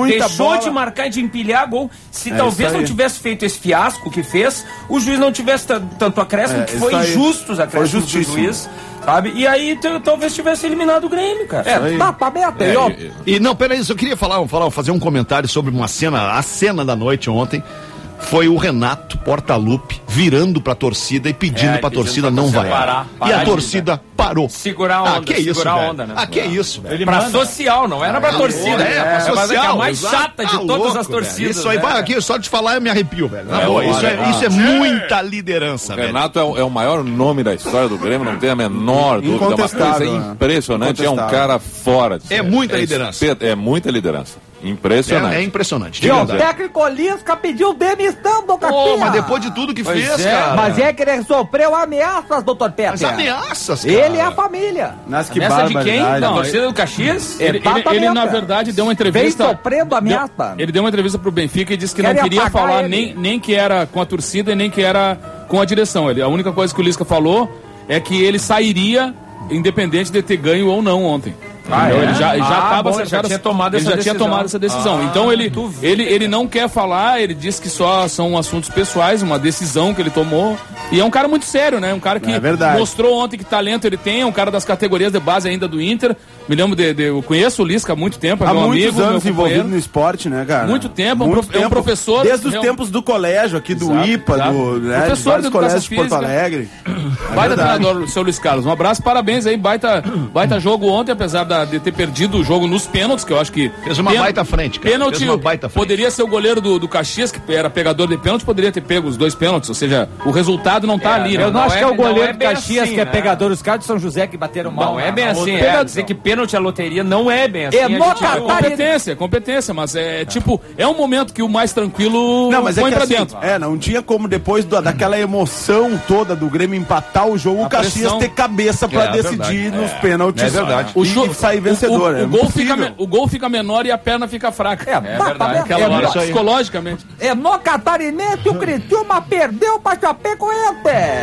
muita deixou bola. de marcar e de empilhar gol. Se É talvez isso não aí. tivesse feito esse fiasco que fez, o juiz não tivesse t- tanto acréscimo, É, que isso foi aí. injusto os Foi acréscimos do justíssimo. juiz, sabe? E aí t- talvez tivesse eliminado o Grêmio, cara. É, tá pra meta, É, ó. e, e não, peraí, eu queria falar, falar, fazer um comentário sobre uma cena, a cena da noite ontem. Foi o Renato Portaluppi virando pra torcida e pedindo É, pra pedindo torcida pra não torcida vaiar. parar, e parar a de- torcida parou. Segurar a onda, ah, que isso, segurar a velho. onda, né? Ah, que isso, velho. Ele Pra manda. social, não era pra torcida. É, pra mas é que social. a mais exato. chata de Tá todas louco, as torcidas. velho. Isso aí, né? vai aqui, só de falar eu me arrepio, velho. Na É, boa, olha, isso, é, ah, isso é muita liderança, O velho. Renato é o, é o maior nome da história do Grêmio, não tem a menor dúvida. É uma coisa Incontestável, né? impressionante. É um Incontestável. cara fora de É série. muita liderança. espet- É muita liderança. Impressionante. É, é impressionante. de E o verdade. técnico Lisca pediu demissão do Caxias. Pô, mas depois de tudo que Pois fez, é, cara. Mas é que ele sofreu ameaças, doutor Peter. Mas ameaças, cara. Ele é a família. Nas que Nessa de quem? barbaridade. Da Não, torcida do Caxias? Ele, ele, ele, na verdade, deu uma Vem entrevista. sofrendo ameaça. Deu, ele deu uma entrevista pro Benfica e disse que Querem não queria apagar falar ele. nem, nem que era com a torcida e nem que era com a direção. Ele, a única coisa que o Lisca falou é que ele sairia independente de ter ganho ou não ontem. Ah, Entendeu? é? Ele já, ele já Ah, tava bom, ele já acertado- tinha tomado ele essa já tinha decisão. tomado essa decisão. Ah, então ele, duvido. ele, ele não quer falar, ele diz que só são assuntos pessoais, uma decisão que ele tomou. E é um cara muito sério, né? Um cara que É verdade. mostrou ontem que talento ele tem, é um cara das categorias de base ainda do Inter. Me lembro de, de eu conheço o Lisca há muito tempo, é Há meu muitos amigo, anos meu envolvido companheiro. no esporte, né, cara? Muito tempo, é um prof- é um professor- Desde os é um- tempos do colégio aqui, do Exato, I P A, exato. do, né, de Professor vários de colégios educação de Porto física. Alegre. Baita verdade. treinador, o seu Luiz Carlos. Um abraço, parabéns aí, baita, baita jogo ontem, apesar da- de ter perdido o jogo nos pênaltis, que eu acho que... Fez uma baita frente, cara. Pênalti, Fez uma baita frente. poderia ser o goleiro do, do Caxias, que era pegador de pênalti, poderia ter pego os dois pênaltis, ou seja, o resultado não tá ali, né? Eu não, Não acho é- que é o não goleiro é do bem Caxias assim, que é né? pegador. Os caras de São José que bateram mal. Não é na- bem na assim, outra. é. Dizer que pênalti à loteria não é bem assim. É a gente no viu. Catar- Competência, competência, mas é tipo, é um momento que o mais tranquilo Não, mas é põe que pra assim, dentro. é, não tinha como depois do- daquela emoção toda do Grêmio empatar o jogo, A o Caxias pressão. ter cabeça pra É, decidir verdade. nos pênaltis. É verdade. O e sair vencedor. o, é o, gol impossível. fica, me- o gol fica menor e a perna fica fraca. É, É tá- verdade. tá- Aquela é, hora, no- isso aí. psicologicamente. é no Catarinense, o Criciúma perdeu pra Chapecoense.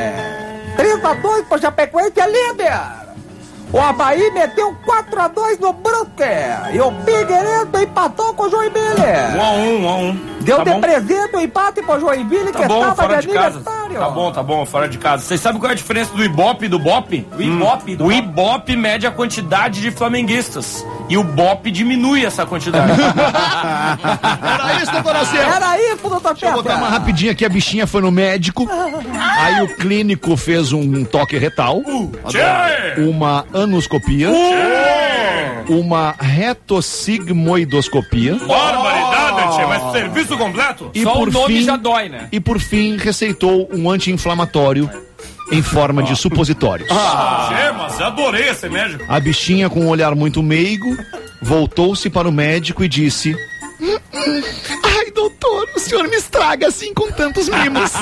três a dois pra Chapecoense, é líder. O Avaí meteu quatro a dois no Brusque. E o Figueiredo empatou com o Joinville. Um a um, um a um. Deu Tá de bom. presente o empate pro Joinville, Tá que bom, estava fora de de casa. aniversário. Tá bom, tá bom, fora de casa. Vocês sabem qual é a diferença do Ibope e do Bope? O Ibope, o Ibope mede a quantidade de flamenguistas. E o Bope diminui essa quantidade. Era isso, doutor Alceu. Era isso, doutor Deixa eu botar uma Peter. rapidinha aqui, a bichinha foi no médico, aí o clínico fez um toque retal, uma anoscopia, uma retossigmoidoscopia Barbaridade, tia, mas serviço completo? e Só por o nome fim, já dói, né? e por fim receitou um anti-inflamatório em forma de supositórios. Tchê, mas eu adorei esse médico. A bichinha, com um olhar muito meigo, voltou-se para o médico e disse: "Hum, hum, ai, doutor, o senhor me estraga assim com tantos mimos."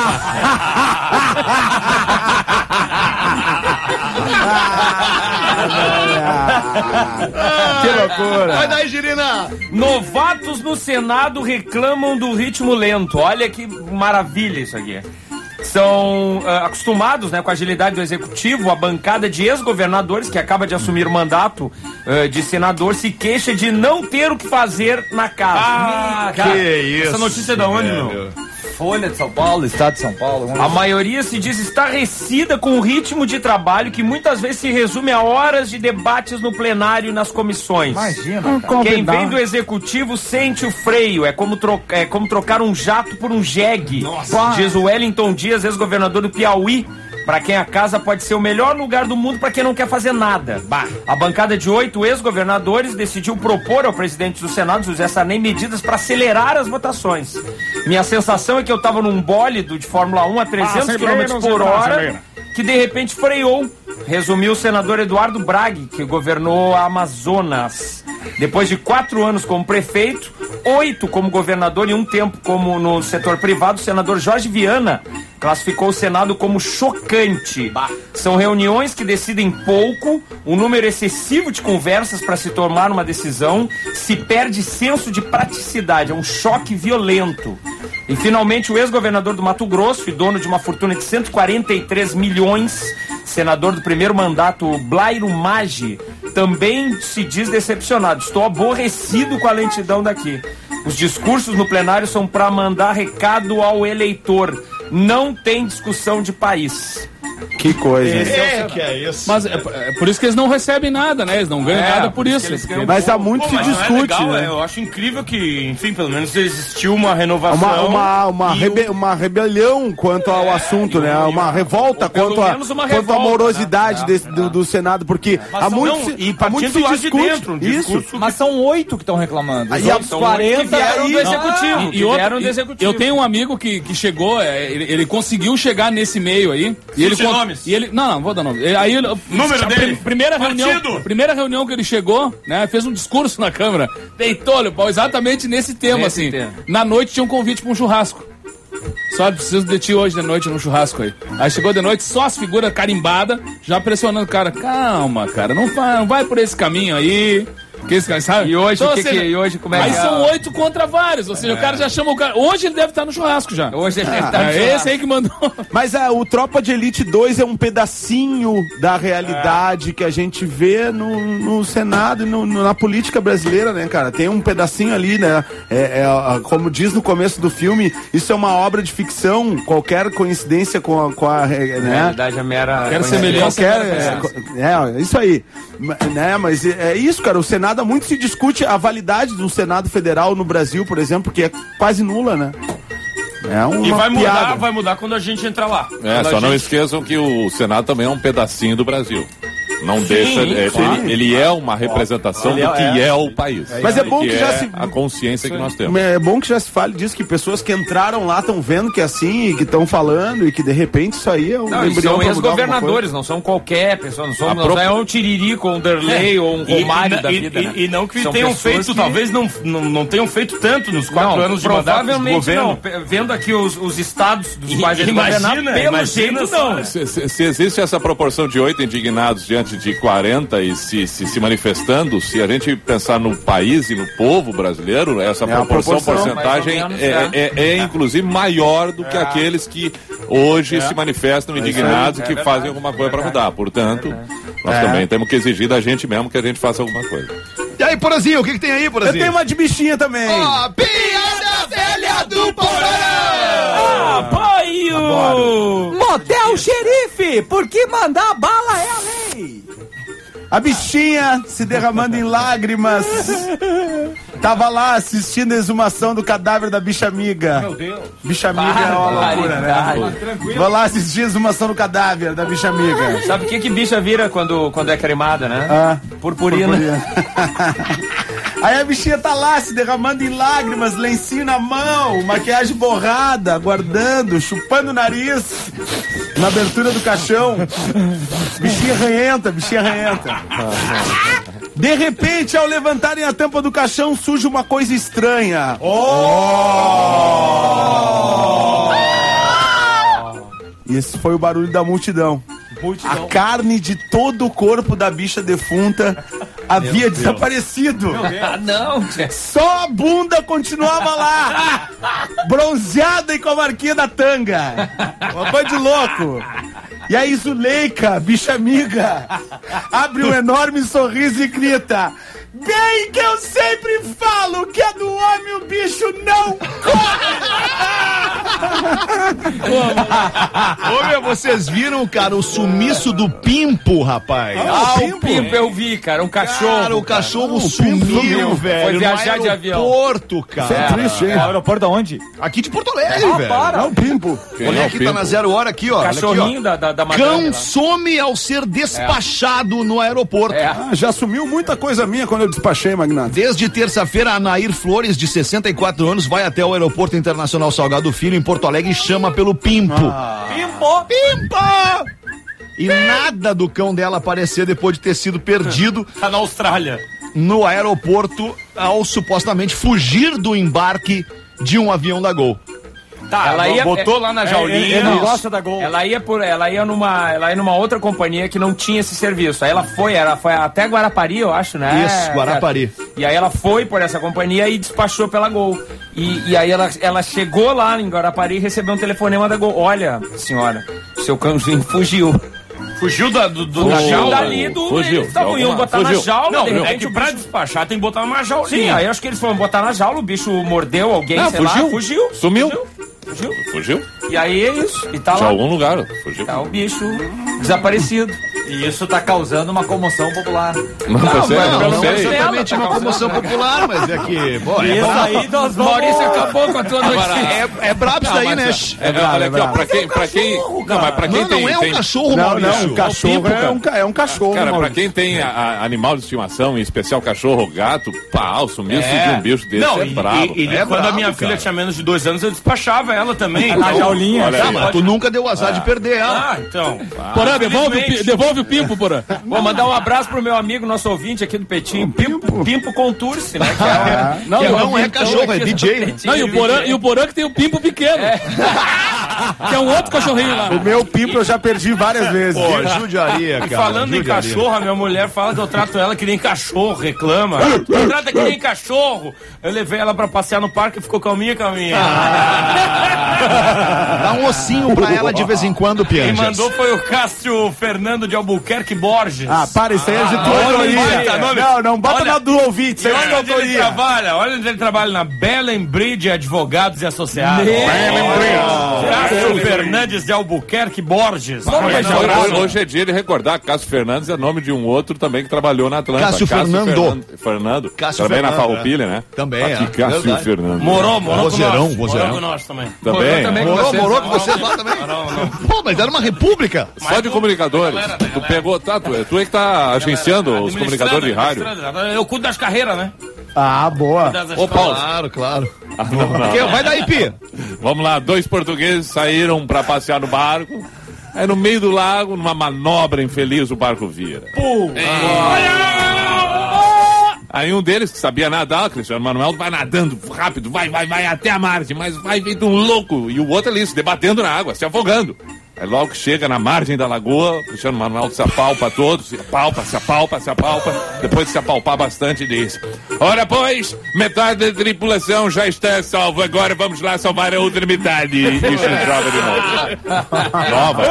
Que loucura. Vai daí, Girina! Novatos no Senado reclamam do ritmo lento. Olha que maravilha isso aqui. São ah, acostumados, né, com a agilidade do executivo. A bancada de ex-governadores que acaba de assumir o mandato ah, de senador se queixa de não ter o que fazer na casa. Ah, que isso, Essa notícia é da onde, velho? meu? Folha de São Paulo, Estado de São Paulo. A maioria se diz estarrecida com o ritmo de trabalho que muitas vezes se resume a horas de debates no plenário e nas comissões. Imagina, cara. Quem vem do executivo sente o freio. É como, tro é como trocar um jato por um jegue. Diz o Wellington Dias, ex-governador do Piauí. Pra quem a casa pode ser o melhor lugar do mundo pra quem não quer fazer nada. Bah. A bancada de oito ex-governadores decidiu propor ao presidente do Senado, José Sarney, medidas para acelerar as votações. Minha sensação é que eu tava num bólido de Fórmula um a trezentos quilômetros por hora, que de repente freou. Resumiu o senador Eduardo Braghi, que governou a Amazonas. Depois de quatro anos como prefeito, oito como governador e um tempo como no setor privado, o senador Jorge Viana classificou o Senado como chocante. São reuniões que decidem pouco, um número excessivo de conversas para se tomar uma decisão, se perde senso de praticidade, é um choque violento. E finalmente o ex-governador do Mato Grosso e dono de uma fortuna de cento e quarenta e três milhões senador do primeiro mandato, Blairo Maggi, também se diz decepcionado. Estou aborrecido com a lentidão daqui. Os discursos no plenário são para mandar recado ao eleitor. Não tem discussão de país. Que coisa. Esse é, é que é isso. Mas é, é por isso que eles não recebem nada, né? Eles não ganham é, nada por isso. Mas há muito Pô, se discute, é legal, né? Eu acho incrível que, enfim, pelo menos existiu uma renovação. Uma, uma, uma, rebe o... uma rebelião quanto ao é, assunto, né? Uma, uma revolta quanto, a, uma quanto à morosidade né? desse, é, do, do Senado, porque mas há muito, não, e há muito se discute. Dentro, um isso. Que... Mas são oito que estão reclamando. Os e os quarenta vieram aí, do executivo. E, e outro, do executivo. Eu tenho um amigo que, que chegou, ele, ele conseguiu chegar nesse meio aí. E ele, nomes. E ele, não, não, vou dar nome. Aí, Número dele. Primeira reunião, primeira reunião que ele chegou, né? Fez um discurso na Câmara. Deitou-lhe, exatamente nesse tema, nesse assim. Tema. Na noite tinha um convite para um churrasco. Só preciso de ti hoje de noite no churrasco aí. Aí chegou de noite, só as figuras carimbadas, já pressionando o cara. Calma, cara, não vai, não vai por esse caminho aí. Que esse, sabe? E hoje, então, que, seja, que, e hoje como é aí que é? são oito contra vários, ou seja, é. o cara já chama o cara. Hoje ele deve estar no churrasco já. Hoje ele ah, deve estar no é churrasco. Esse aí que mandou. Mas é, o Tropa de Elite dois é um pedacinho da realidade é. que a gente vê no, no Senado e no, no, na política brasileira, né, cara? Tem um pedacinho ali, né? É, é, como diz no começo do filme, isso é uma obra de ficção, qualquer coincidência com a, com a né? realidade é mera. Quero semelhança. Qualquer, é, é, isso aí. Né? Mas é, é isso, cara. O Senado muito se discute a validade do Senado Federal no Brasil, por exemplo, que é quase nula, né? É uma e vai piada. mudar, vai mudar quando a gente entrar lá. É, quando só gente... não esqueçam que o Senado também é um pedacinho do Brasil. Não sim, deixa. Ele, claro. ele, ele é uma representação ele do que é, é o país. É, Mas é bom que, que já é se. A consciência sim. que nós temos. É bom que já se fale disso, que pessoas que entraram lá estão vendo que é assim, e que estão falando, e que de repente isso aí é um. Não, são ex-governadores, não são qualquer pessoa, não, são, não pro... é um Tiririco, um Derlei é. ou um Romário e, da e, vida. E, né? e não que são tenham feito, que... talvez não, não, não tenham feito tanto nos quatro não, anos de mandato do governo. Não, vendo aqui os, os estados dos quais ele governaram, pelo jeito não. Se, se, se existe essa proporção de oito indignados diante de quarenta e se, se, se manifestando, se a gente pensar no país e no povo brasileiro, essa é proporção, proporção, porcentagem menos, é, é, é, é inclusive maior do que é. aqueles que hoje é. se manifestam indignados é. e que é fazem alguma coisa para mudar. Portanto, nós é. também temos que exigir da gente mesmo que a gente faça alguma coisa. E aí, Porazinho, o que, que tem aí, Porazinho? Eu tenho uma de bichinha também. Ó, oh, piada velha do Porão! Apoio! Motel Xerife, porque mandar bala é a lei. A bichinha se derramando em lágrimas. Tava lá assistindo a exumação do cadáver da bicha amiga. Meu Deus. Bicha amiga é uma loucura, né? Vou lá assistir a exumação do cadáver da bicha amiga. Sabe o que que bicha vira quando, quando é cremada, né? Ah, purpurina. purpurina. Aí a bichinha tá lá se derramando em lágrimas, lencinho na mão, maquiagem borrada, aguardando, chupando o nariz na abertura do caixão. Bichinha ranhenta, bichinha ranhenta. De repente, ao levantarem a tampa do caixão, surge uma coisa estranha. Oh! E esse foi o barulho da multidão. multidão. A carne de todo o corpo da bicha defunta havia Meu desaparecido. Ah, não. Só a bunda continuava lá, bronzeada e com a marquinha da tanga. Uma coisa de louco. E aí Zuleika, bicha amiga, abre um enorme sorriso e grita: bem que eu sempre falo que é do homem o bicho não corre! Ô, meu, vocês viram, cara, o sumiço do Pimpo, rapaz? Ah, o Pimpo, o Pimpo eu vi, cara, um cachorro. Cara, o cachorro cara. sumiu, velho. Foi viajar de avião. Aeroporto, cara. Isso é triste, hein? É, aeroporto aonde? Aqui de Porto Alegre, ah, velho. Para. Não, o Pimpo. Olha aqui, tá na zero hora aqui, ó. Cachorrinho aqui, ó. da, da, da Cão some ao ser despachado é. no aeroporto. É. Ah, já sumiu muita coisa minha quando eu despachei, Magnata. Desde terça-feira, a Nair Flores, de sessenta e quatro anos, vai até o Aeroporto Internacional Salgado Filho, em Porto Alegre, e chama pelo Pimpo. Ah. Pimpo! Pimpo! E nada do cão dela aparecer depois de ter sido perdido. Tá na Austrália. No aeroporto, ao supostamente fugir do embarque de um avião da Gol. Tá, ela ia, botou lá na jaulinha. Ele não gosta da Gol. Ela ia por, ela ia numa, ela ia numa outra companhia que não tinha esse serviço. Aí ela foi, ela foi até Guarapari, eu acho, né? Isso, Guarapari. E aí ela foi por essa companhia e despachou pela Gol. E, e aí ela, ela chegou lá em Guarapari e recebeu um telefonema da Gol. Olha, senhora, seu cãozinho fugiu. Fugiu da, do, do, Fugiu da jaula dali do. Fugiu. Eles estavam iam botar Fugiu. na jaula. Não, de é repente, que pra despachar tem que botar numa jaula. Sim, aí acho que eles foram botar na jaula, o bicho mordeu alguém, Não, sei fugiu. lá, fugiu. Sumiu. Fugiu. Fugiu? E aí é isso. E tá De lá. algum lugar. Fugiu. Tá o bicho desaparecido. E isso tá causando uma comoção popular. Não, não, sei, Não, não, não é sei. exatamente uma comoção popular, mas é que. Bom, é, Isso aí nós vamos... Maurício acabou com a tua notícia. é, é brabo isso daí, né? É, é, olha aqui, ó, pra quem, pra quem, não, mas pra quem Não, tem, não é um tem- cachorro, Não, Maurício. não, um cachorro é um, ca- é um cachorro, Cara, pra Maurício. quem tem a- a- animal de estimação, em especial cachorro ou gato, pau, sumiço É. de um bicho desse Não, é e, brabo. e- e É quando a brabo, minha cara. filha tinha menos de dois anos, eu despachava ela também. Na jaulinha. Olha Tá, aí. mas tu nunca deu azar de perder ela. Ah, então. Porã, devolve, o pi- Infelizmente. devolve o pimpo, Porã. Vou mandar um abraço pro meu amigo, nosso ouvinte aqui do Petinho, Pimpo, Pimpo Contursi, né? Que é, Não, que não, Não é então cachorro, é aqui do D J. Petinho. Não, e o Porã, e o Porã que tem o pimpo pequeno. Que é um outro cachorrinho lá. O meu pimpo eu já perdi várias vezes. Pô, judiaria, E cara. falando em judiaria. cachorro, a minha mulher fala que eu trato ela que nem cachorro, reclama. Eu trato que nem cachorro. Eu levei ela pra passear no parque e ficou calminha, calminha. Dá um ossinho pra ela de vez em quando, Quem Pianjas. mandou foi o Cássio Fernando de Albuquerque Borges. Ah, para, isso aí é de tua olha autoria. o baita nome. Não, não bota Olha- na do ouvinte, isso E aí é de olha onde ele autoria. trabalha, olha onde ele trabalha, na Bellen Bridge Advogados e Associados. Cássio Fernandes de Albuquerque Borges. Mas hoje, hoje é dia de recordar, Cássio Fernandes é nome de um outro também que trabalhou na Atlanta. Cássio Fernando. Fernan- Fernando. Cássio também na Fernando, Farroupilha, né? Também, Aqui, é. Cássio Verdade. Fernando. Morou, morou Vozeirão, com nós. vozeirão. Morou com nós também. Também. também. Morou, Vocês- morou com você lá também? Pô, mas era uma república. Só de comunicadores. galera, da Tu galera. pegou, tá, tu, tu é que tá agenciando os comunicadores de rádio. Eu cuido das carreiras, né? Ah, boa. Das Ô, Paulo. Claro, claro. Ah, não, não. Que- Vai daí, Pi. Vamos lá, dois portugueses saíram pra passear no barco. Aí no meio do lago, numa manobra infeliz, o barco vira. Aí um deles, que sabia nadar, Cristiano Manuel, vai nadando rápido, vai, vai, vai até a margem, mas vai feito um louco. E o outro ali, se debatendo na água, se afogando. Aí logo que chega na margem da lagoa, o Cristiano Manuel se apalpa todo, se apalpa, se apalpa, se apalpa. Depois de se apalpar bastante, diz: ora, pois, metade da tripulação já está salva, agora vamos lá salvar a outra metade. E se joga de novo. Nova.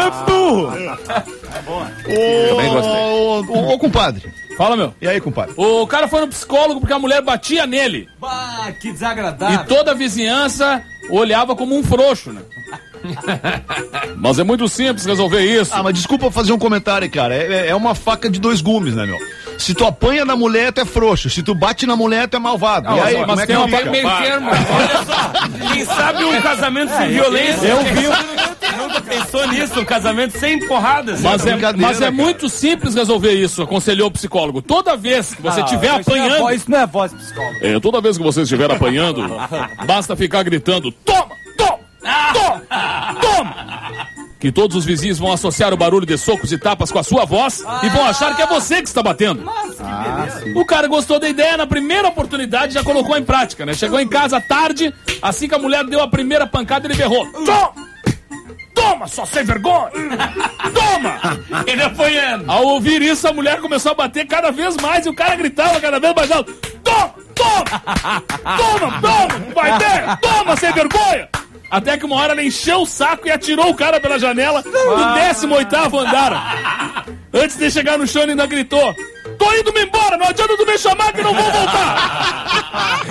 Também gostei. Ô, ô, ô, compadre. Fala, meu. E aí, compadre? O cara foi no psicólogo porque a mulher batia nele. Bah, que E desagradável. toda a vizinhança olhava como um frouxo, né? Mas é muito simples resolver isso. Ah, mas desculpa eu fazer um comentário, cara. É, é uma faca de dois gumes, né, meu? Se tu apanha na mulher, tu é frouxo. Se tu bate na mulher, tu é malvado. e aí, mas como é que tem uma fica? parte meio termo. Olha só, quem sabe um casamento sem violência? Eu vi. Nunca pensou nisso, um casamento sem porradas. Mas é, brincadeira, mas é cara. muito simples resolver isso, aconselhou o psicólogo. Toda vez que você estiver Isso não é apanhando, voz- Isso não é voz psicóloga. é, toda vez que você estiver apanhando, basta ficar gritando: toma, toma, toma, toma. Que todos os vizinhos vão associar o barulho de socos e tapas com a sua voz e vão achar que é você que está batendo. O cara gostou da ideia, na primeira oportunidade já colocou em prática, né? Chegou em casa à tarde, assim que a mulher deu a primeira pancada, ele berrou: toma! Toma, só sem vergonha! Toma! Ele apanhando. Ao ouvir isso, a mulher começou a bater cada vez mais e o cara gritava cada vez mais alto: toma, toma! Toma, toma! Vai ter! Toma, sem vergonha! Até que uma hora ela encheu o saco e atirou o cara pela janela do décimo oitavo andar. Antes de chegar no chão, ele ainda gritou: tô indo-me embora, não adianta tu me chamar que não vou voltar!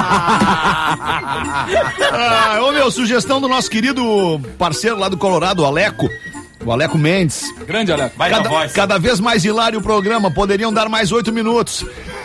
Ah, ô, meu, sugestão do nosso querido parceiro lá do Colorado, o Aleco. O Aleco Mendes. Grande, Aleco. Vai na Cada, voz. cada vez mais hilário o programa, poderiam dar mais oito minutos.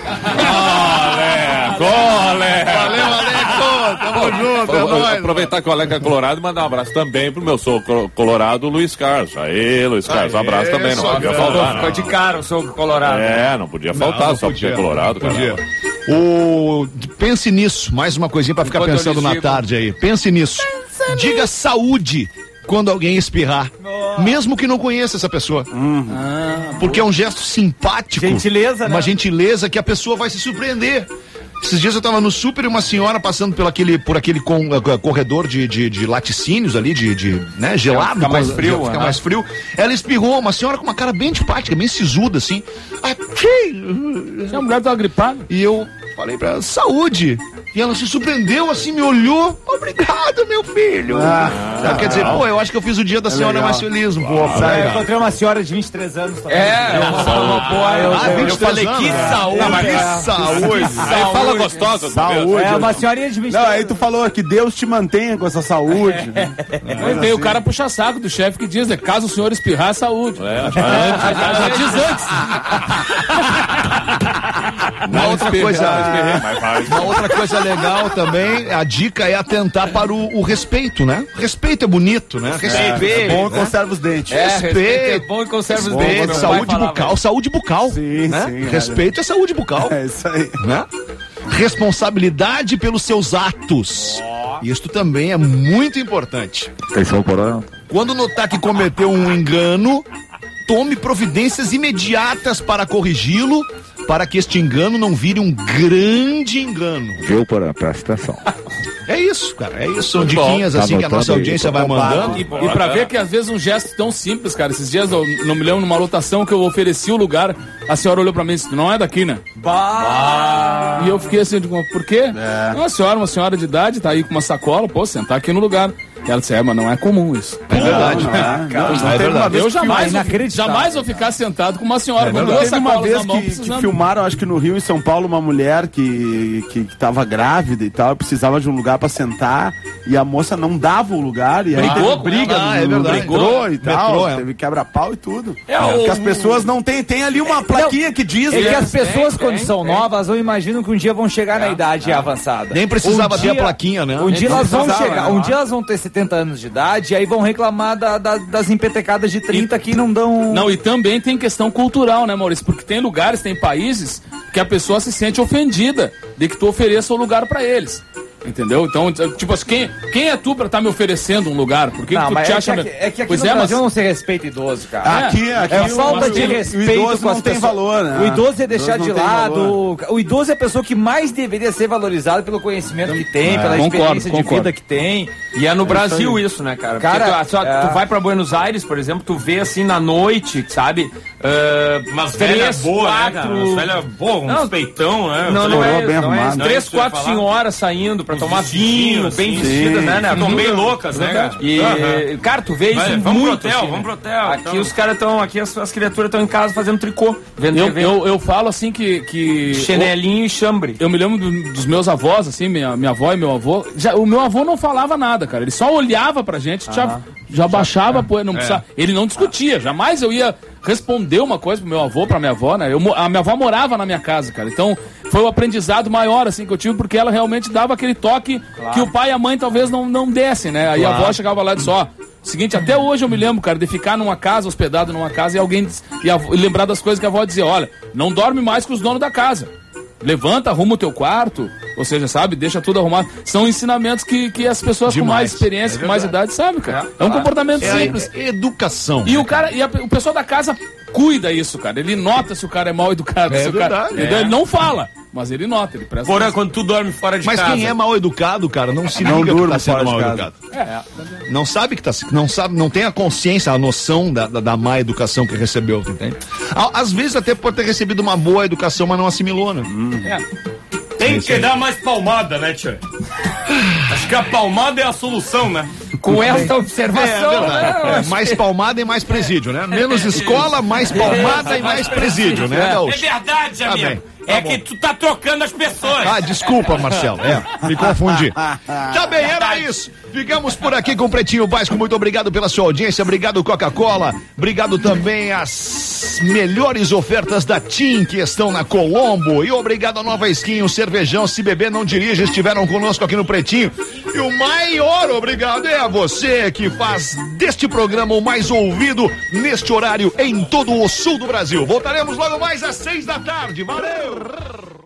Aleco, Aleco. Valeu, Aleco! Tamo junto, é Vou nóis. aproveitar que o Aleco é colorado e mandar um abraço também pro meu sogro colorado, Luiz Carlos. Aê, Luiz Carlos, um abraço Aê, também, não só podia que- faltar. Ficou de cara o seu colorado. É, não podia faltar, Não, só porque é podia, colorado, não podia. cara. O... Pense nisso, mais uma coisinha pra ficar Enquanto eu pensando lhe na digo. tarde aí. Pense nisso. Diga saúde quando alguém espirrar. Mesmo que não conheça essa pessoa. Porque é um gesto simpático. Gentileza, né? Uma gentileza que a pessoa vai se surpreender. Esses dias eu tava no super e uma senhora passando pelo aquele, por aquele com, uh, corredor de, de, de laticínios ali, de, de né, gelado. Fica mais com- frio, Fica né? mais frio. Ela espirrou, uma senhora com uma cara bem antipática, bem sisuda, assim. Aqui! A mulher tava gripada. E eu falei pra ela, saúde. E ela se surpreendeu, assim, me olhou. Obrigado, meu filho. Ah, ah, quer dizer, pô, eu acho que eu fiz o dia da é senhora legal. mais feliz um pouco. Ah, eu encontrei uma senhora de vinte e três anos também. É, uma boa. Eu, ah, eu, eu falei, anos, que né? saúde. Não, mas que saúde. Aí fala gostosa. Saúde. É, uma senhorinha de vinte e três anos. Não, aí tu falou que Deus te mantenha com essa saúde. É. É. Tem o cara puxa-saco do chefe que diz, né? Caso o senhor espirrar, saúde. É, já diz antes. Uma outra coisa, uma outra coisa legal também, a dica é atentar para o, o respeito, né? Respeito é bonito, né? Respeito. É, é bom e conserva os dentes. É, respeito, respeito é bom e conserva os dentes. Respeito, saúde bucal, saúde bucal. Sim, né? sim. Respeito é. é saúde bucal. É isso aí. Né? Responsabilidade pelos seus atos. Oh. Isto também é muito importante. Quando notar que cometeu um engano, tome providências imediatas para corrigi-lo, para que este engano não vire um grande engano. Viu, Porã? Presta atenção. É isso, cara, é isso. São diquinhas assim que a nossa audiência vai mandando. E, e pra ver que às vezes um gesto tão simples, cara. Esses dias eu não me lembro numa lotação que eu ofereci o lugar, a senhora olhou pra mim e disse, não é daqui, né? Bah. E eu fiquei assim, por quê? É. Uma senhora, uma senhora de idade, tá aí com uma sacola, pô, sentar aqui no lugar. E ela disse, é, mas não é comum isso. É verdade. Não, não, cara, não, não é verdade. Eu jamais, vou, jamais vou ficar sentado com uma senhora. É verdade. Teve uma vez que, que filmaram, acho que no Rio, em São Paulo, uma mulher que, que, que tava grávida e tal, precisava de um lugar pra sentar, e a moça não dava o lugar, e aí brigou, teve briga ah, no, é no verdade. metrô e tal, metrô, é. teve quebra-pau e tudo. É, é, o... porque as pessoas não tem, tem ali uma plaquinha não, que diz... É que né? as pessoas, tem, quando tem, são tem. novas, não imaginam que um dia vão chegar é, na idade é. avançada. Nem precisava um ter dia, a plaquinha, né? Um dia Nem elas vão precisava, chegar, né? um dia elas vão ter setenta anos de idade, e aí vão reclamar da, da, das empetecadas de trinta que não dão... Não, e também tem questão cultural, né, Maurício? Porque tem lugares, tem países que a pessoa se sente ofendida de que tu ofereça o lugar pra eles. Entendeu? Então, tipo assim, quem, quem é tu pra estar tá me oferecendo um lugar? Por que, não, que tu mas te é acha... Que aqui, é que aqui pois no é, Brasil mas... não se respeita idoso, cara. Aqui, é, aqui é o, falta de o, respeito o idoso com as não tem pessoas. valor, né? O idoso é deixar idoso de lado. O idoso é a pessoa que mais deveria ser valorizada pelo conhecimento que tem, é, pela concordo, experiência concordo. de vida que tem. E é no Brasil isso, né, cara? cara Cara, tu, tu, é... tu vai pra Buenos Aires, por exemplo, tu vê assim na noite, sabe? Uh, Umas três, velhas boas, quatro... né, cara? Umas velhas boas, uns Não, peitão, né? Não, não é, bem não é. arrumado. Três, Não, quatro isso eu ia senhoras saindo pra tomar vinho, vinho, bem sim. vestidas, né, né? Estão bem loucas, né, cara? E, Uhum. cara, tu vê isso Vai, muito. vamos pro hotel, assim, vamos né? pro hotel. Aqui então. os caras estão, aqui as, as criaturas estão em casa fazendo tricô, vendo Eu, T V. eu, eu falo assim que... que Chinelinho e chambre. Eu me lembro do, dos meus avós, assim, minha, minha avó e meu avô. Já, o meu avô não falava nada, cara. Ele só olhava pra gente, ah, já, já baixava, é, pô, não precisava. É. Ele não discutia. Jamais eu ia responder uma coisa pro meu avô, pra minha avó, né? Eu, a minha avó morava na minha casa, cara. Então, foi o aprendizado maior, assim, que eu tive, porque ela realmente dava aquele toque claro. que o pai e a mãe talvez não, não dessem, né? Aí claro. a avó chegava lá e disse, ó... Seguinte, até hoje eu me lembro, cara, de ficar numa casa, hospedado numa casa, e alguém e, a, e lembrar das coisas que a avó dizia, olha, não dorme mais com os donos da casa. Levanta, arruma o teu quarto, ou seja, sabe, deixa tudo arrumado. São ensinamentos que, que as pessoas Demais. com mais experiência, é com mais idade, sabem, cara. É, é um ah, comportamento é simples. É educação. E o cara, e a, o pessoal da casa cuida isso, cara. Ele nota se o cara é mal educado. É se verdade. O cara, é. Ele não fala, mas ele nota, ele presta Porra, quando tu dorme fora de mas casa. Mas quem é mal educado, cara, não se não liga que tá sendo mal casa. educado. É. Não sabe que tá, não sabe, não tem a consciência, a noção da, da, da má educação que recebeu, entende? Às vezes até pode ter recebido uma boa educação, mas não assimilou, né? Hum. É. Tem que dar mais palmada, né, tia? Acho que a palmada é a solução, né? Com essa observação, é, né? É, mais palmada e mais presídio, né? Menos escola, mais palmada e mais presídio, né? É, é verdade, amigo. Tá é tá que tu tá trocando as pessoas. Ah, desculpa, Marcelo. É, me confundi. Tá bem, era isso. Ficamos por aqui com o Pretinho Básico. Muito obrigado pela sua audiência. Obrigado, Coca-Cola. Obrigado também às melhores ofertas da TIM que estão na Colombo. E obrigado à Nova Skin, o Cervejão. Se beber, não dirija. Estiveram conosco aqui no Pretinho. E o maior obrigado é a você que faz deste programa o mais ouvido neste horário em todo o sul do Brasil. Voltaremos logo mais às seis da tarde. Valeu!